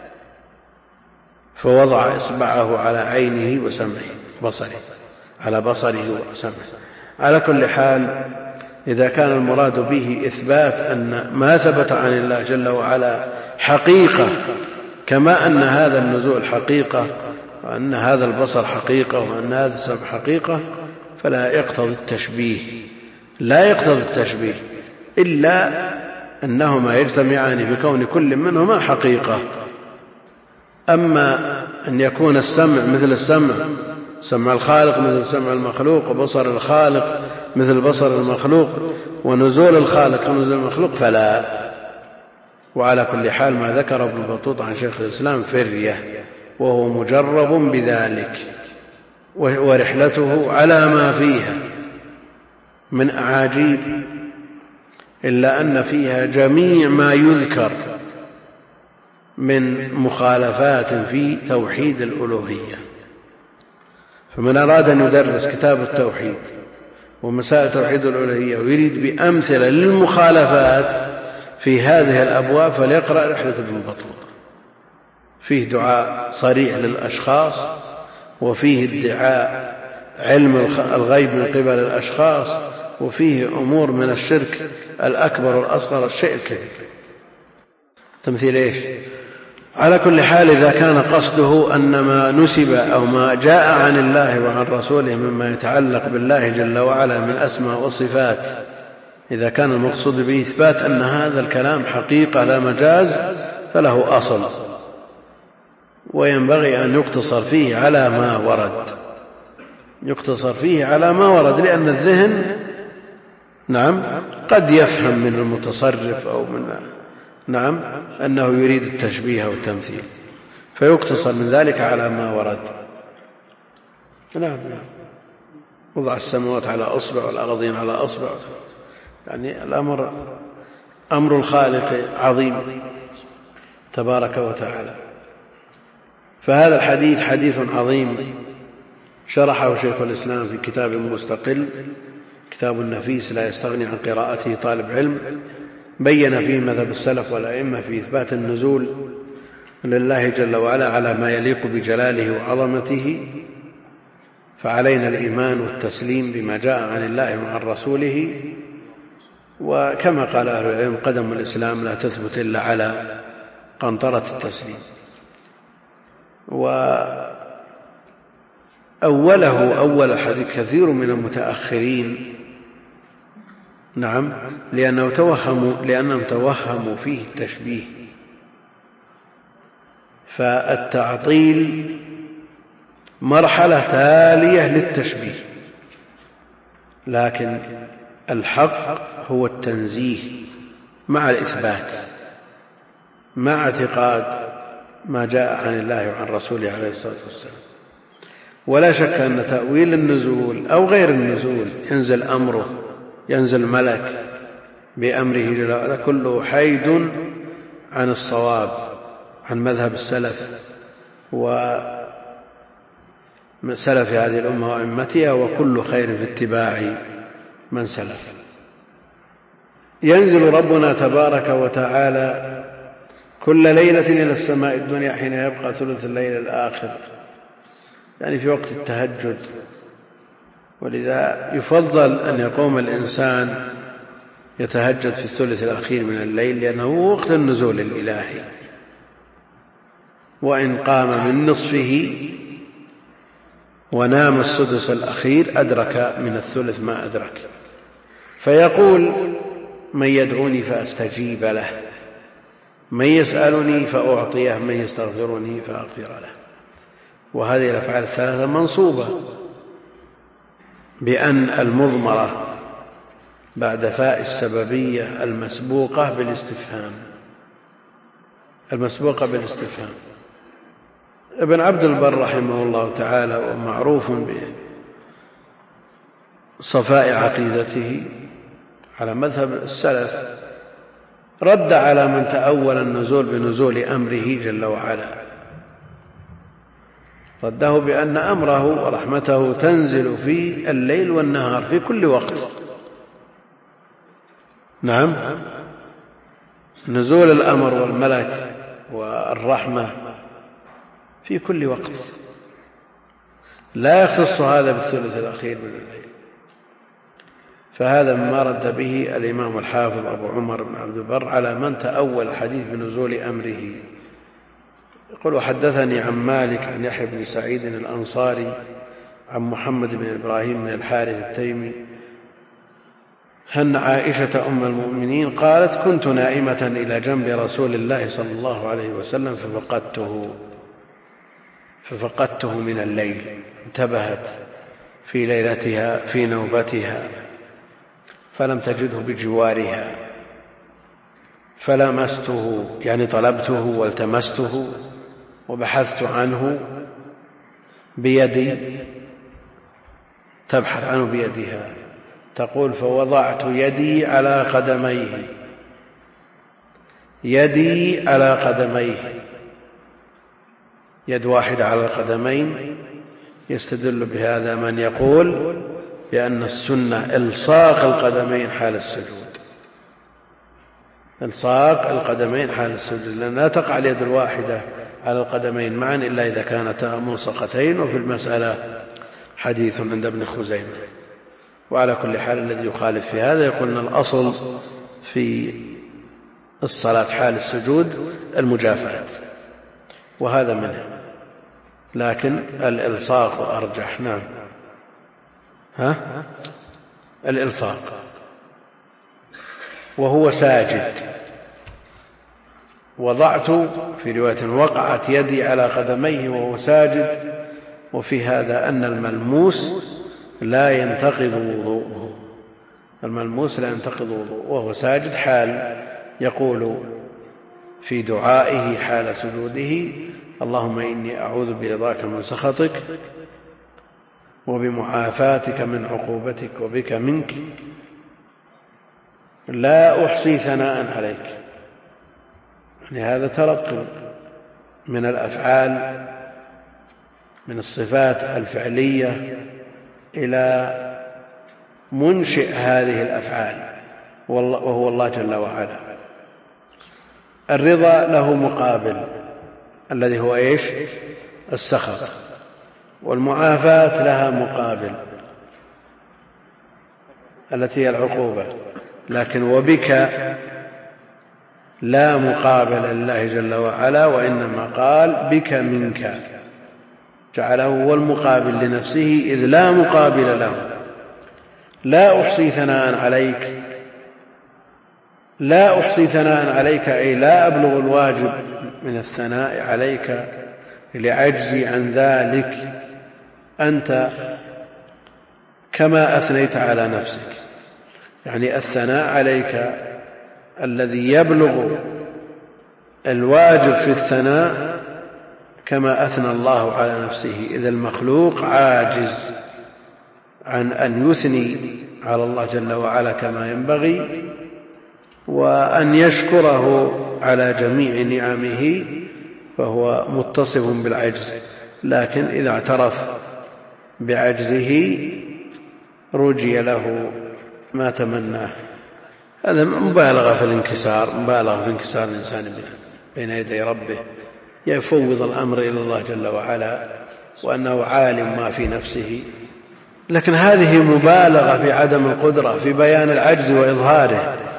[SPEAKER 2] فوضع إصبعه على عينه وسمعه بصره على بصره وسمعه. على كل حال إذا كان المراد به إثبات أن ما ثبت عن الله جل وعلا حقيقة كما أن هذا النزول حقيقة وأن هذا البصر حقيقة وأن هذا السمع حقيقة فلا يقتضي التشبيه، لا يقتضي التشبيه إلا أنهما يجتمعان بكون كل منهما حقيقة. أما أن يكون السمع مثل السمع، سمع الخالق مثل سمع المخلوق، وبصر الخالق مثل بصر المخلوق، ونزول الخالق ونزول المخلوق فلا. وعلى كل حال ما ذكر ابن بطوطة عن شيخ الإسلام فرية، وهو مجرب بذلك، ورحلته على ما فيها من أعاجيب، إلا أن فيها جميع ما يذكر من مخالفات في توحيد الألوهية. فمن أراد أن يدرس كتاب التوحيد ومسائل توحيد الألوهية ويريد بأمثلة للمخالفات في هذه الأبواب فليقرأ رحلة ابن بطوطة، فيه دعاء صريح للأشخاص، وفيه ادعاء علم الغيب من قبل الأشخاص، وفيه أمور من الشرك الأكبر والأصغر، الشيء الكبير. تمثيل إيش؟ على كل حال إذا كان قصده أن ما نسب أو ما جاء عن الله وعن رسوله مما يتعلق بالله جل وعلا من أسماء وصفات، إذا كان المقصود به إثبات أن هذا الكلام حقيقة لا مجاز فله أصل، وينبغي أن يقتصر فيه على ما ورد، يقتصر فيه على ما ورد، لأن الذهن قد يفهم من المتصرف أو من أنه يريد التشبيه والتمثيل، فيقتصر من ذلك على ما ورد. وضع السماوات على أصبع والأرضين على أصبع، يعني الأمر أمر الخالق عظيم تبارك وتعالى. فهذا الحديث حديث عظيم شرحه شيخ الإسلام في كتاب مستقل، كتاب النفيس لا يستغني عن قراءته طالب علم، بين فيه مذهب السلف والأئمة في إثبات النزول لله جل وعلا على ما يليق بجلاله وعظمته، فعلينا الإيمان والتسليم بما جاء عن الله وعن رسوله. وكما قال أهل العلم قدم الإسلام لا تثبت إلا على قنطرة التسليم. أول الحديث كثير من المتأخرين لأنهم توهموا فيه التشبيه، فالتعطيل مرحلة تالية للتشبيه، لكن الحق هو التنزيه مع الإثبات، مع اعتقاد ما جاء عن الله وعن رسوله عليه الصلاة والسلام. ولا شك أن تأويل النزول أو غير النزول ينزل أمره، ينزل ملك بأمره جل وعلا، كله حيد عن الصواب، عن مذهب السلف وسلف هذه الأمة وأئمتها، وكل خير في اتباع من سلف. ينزل ربنا تبارك وتعالى كل ليلة إلى السماء الدنيا حين يبقى ثلث الليل الآخر، يعني في وقت التهجد. ولذا يفضل أن يقوم الإنسان يتهجد في الثلث الأخير من الليل لأنه وقت النزول الإلهي، وإن قام من نصفه ونام السدس الأخير أدرك من الثلث ما أدرك، فيقول: من يدعوني فأستجيب له، من يسألني فأعطيه، من يستغفرني فأغفر له. وهذه الأفعال الثلاثة منصوبة بأن المضمرة بعد فاء السببية المسبوقة بالاستفهام. ابن عبد البر رحمه الله تعالى ومعروف بصفاء عقيدته على مذهب السلف رد على من تأول النزول بنزول أمره جل وعلا، رده بأن أمره ورحمته تنزل في الليل والنهار في كل وقت. نعم، نزول الأمر والملك والرحمة في كل وقت، لا يختص هذا بالثلث الأخير من الليل. فهذا مما رد به الإمام الحافظ أبو عمر بن عبد البر على من تأول الحديث بنزول أمره. يقول: وحدثني عن مالك عن يحيى بن سعيد الأنصاري عن محمد بن إبراهيم بن الحارث التيمي أن عائشة أم المؤمنين قالت: كنت نائمة إلى جنب رسول الله صلى الله عليه وسلم ففقدته من الليل، انتبهت في ليلتها في نوبتها فلم تجده بجوارها، فلمسته يعني طلبته والتمسته وبحثت عنه بيدي، تبحث عنه بيدها، تقول: فوضعت يدي على قدميه، يد واحدة على القدمين. يستدل بهذا من يقول بأن السنة إلصاق القدمين حال السجود، لأن لا تقع اليد الواحدة على القدمين معا إلا إذا كانتا ملصقتين، وفي المسألة حديث عند ابن خزيمة. وعلى كل حال الذي يخالف في هذا يقول أن الأصل في الصلاة حال السجود المجافاة، وهذا منه، لكن الإلصاق أرجح. نعم، الإلصاق وهو ساجد. وضعت في رواية وقعت يدي على قدميه وهو ساجد، وفي هذا أن الملموس لا ينتقض وضوءه وهو ساجد، حال يقول في دعائه حال سجوده: اللهم إني أعوذ برضاك من سخطك وبمعافاتك من عقوبتك وبك منك، لا أحصي ثناء عليك. يعني هذا ترقي من الأفعال، من الصفات الفعلية إلى منشئ هذه الأفعال وهو الله جل وعلا. الرضا له مقابل الذي هو إيش؟ السخط. والمعافاة لها مقابل التي هي العقوبة، لكن وبك لا مقابل لله جل وعلا، وإنما قال بك منك، جعله هو المقابل لنفسه إذ لا مقابل له. لا أحصي ثناء عليك أي لا أبلغ الواجب من الثناء عليك لعجزي عن ذلك أنت كما أثنيت على نفسك. يعني الثناء عليك الذي يبلغ الواجب في الثناء كما أثنى الله على نفسه، إذ المخلوق عاجز عن أن يثني على الله جل وعلا كما ينبغي، وأن يشكره على جميع نعمه، فهو متصف بالعجز. لكن إذا اعترف بعجزه رجي له ما تمناه. هذا مبالغة في الانكسار، مبالغة في انكسار الإنسان بين يدي ربه، يفوض الأمر إلى الله جل وعلا وأنه عالم ما في نفسه. لكن هذه مبالغة في عدم القدرة، في بيان العجز وإظهاره،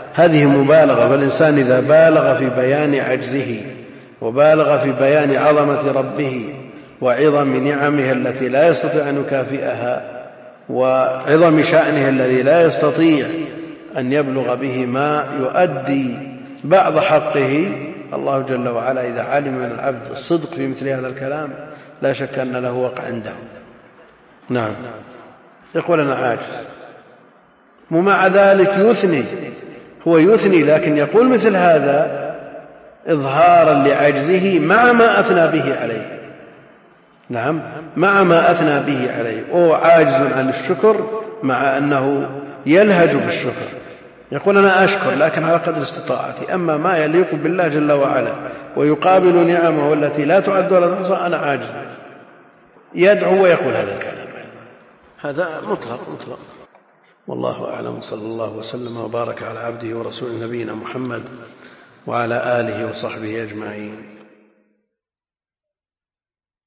[SPEAKER 2] هذه مبالغة. فالإنسان إذا بالغ في بيان عجزه وبالغ في بيان عظمة ربه وعظم نعمه التي لا يستطيع أن يكافئها وعظم شأنه الذي لا يستطيع أن يبلغ به ما يؤدي بعض حقه، الله جل وعلا إذا علم من العبد الصدق في مثل هذا الكلام لا شك أن له وقع عنده. نعم، يقول أنا عاجز، ومع ذلك يثني، هو يثني لكن يقول مثل هذا إظهارا لعجزه مع ما أثنى به عليه. نعم، مع ما أثنى به عليه، وهو عاجز عن الشكر مع أنه يلهج بالشكر، يقول أنا أشكر لكن على قدر استطاعتي، أما ما يليق بالله جل وعلا ويقابل نعمه التي لا تعد ولا تحصى أنا عاجز، يدعو ويقول هذا الكلام. هذا مطلق. والله أعلم، صلى الله وسلم وبارك على عبده ورسوله نبينا محمد وعلى آله وصحبه أجمعين.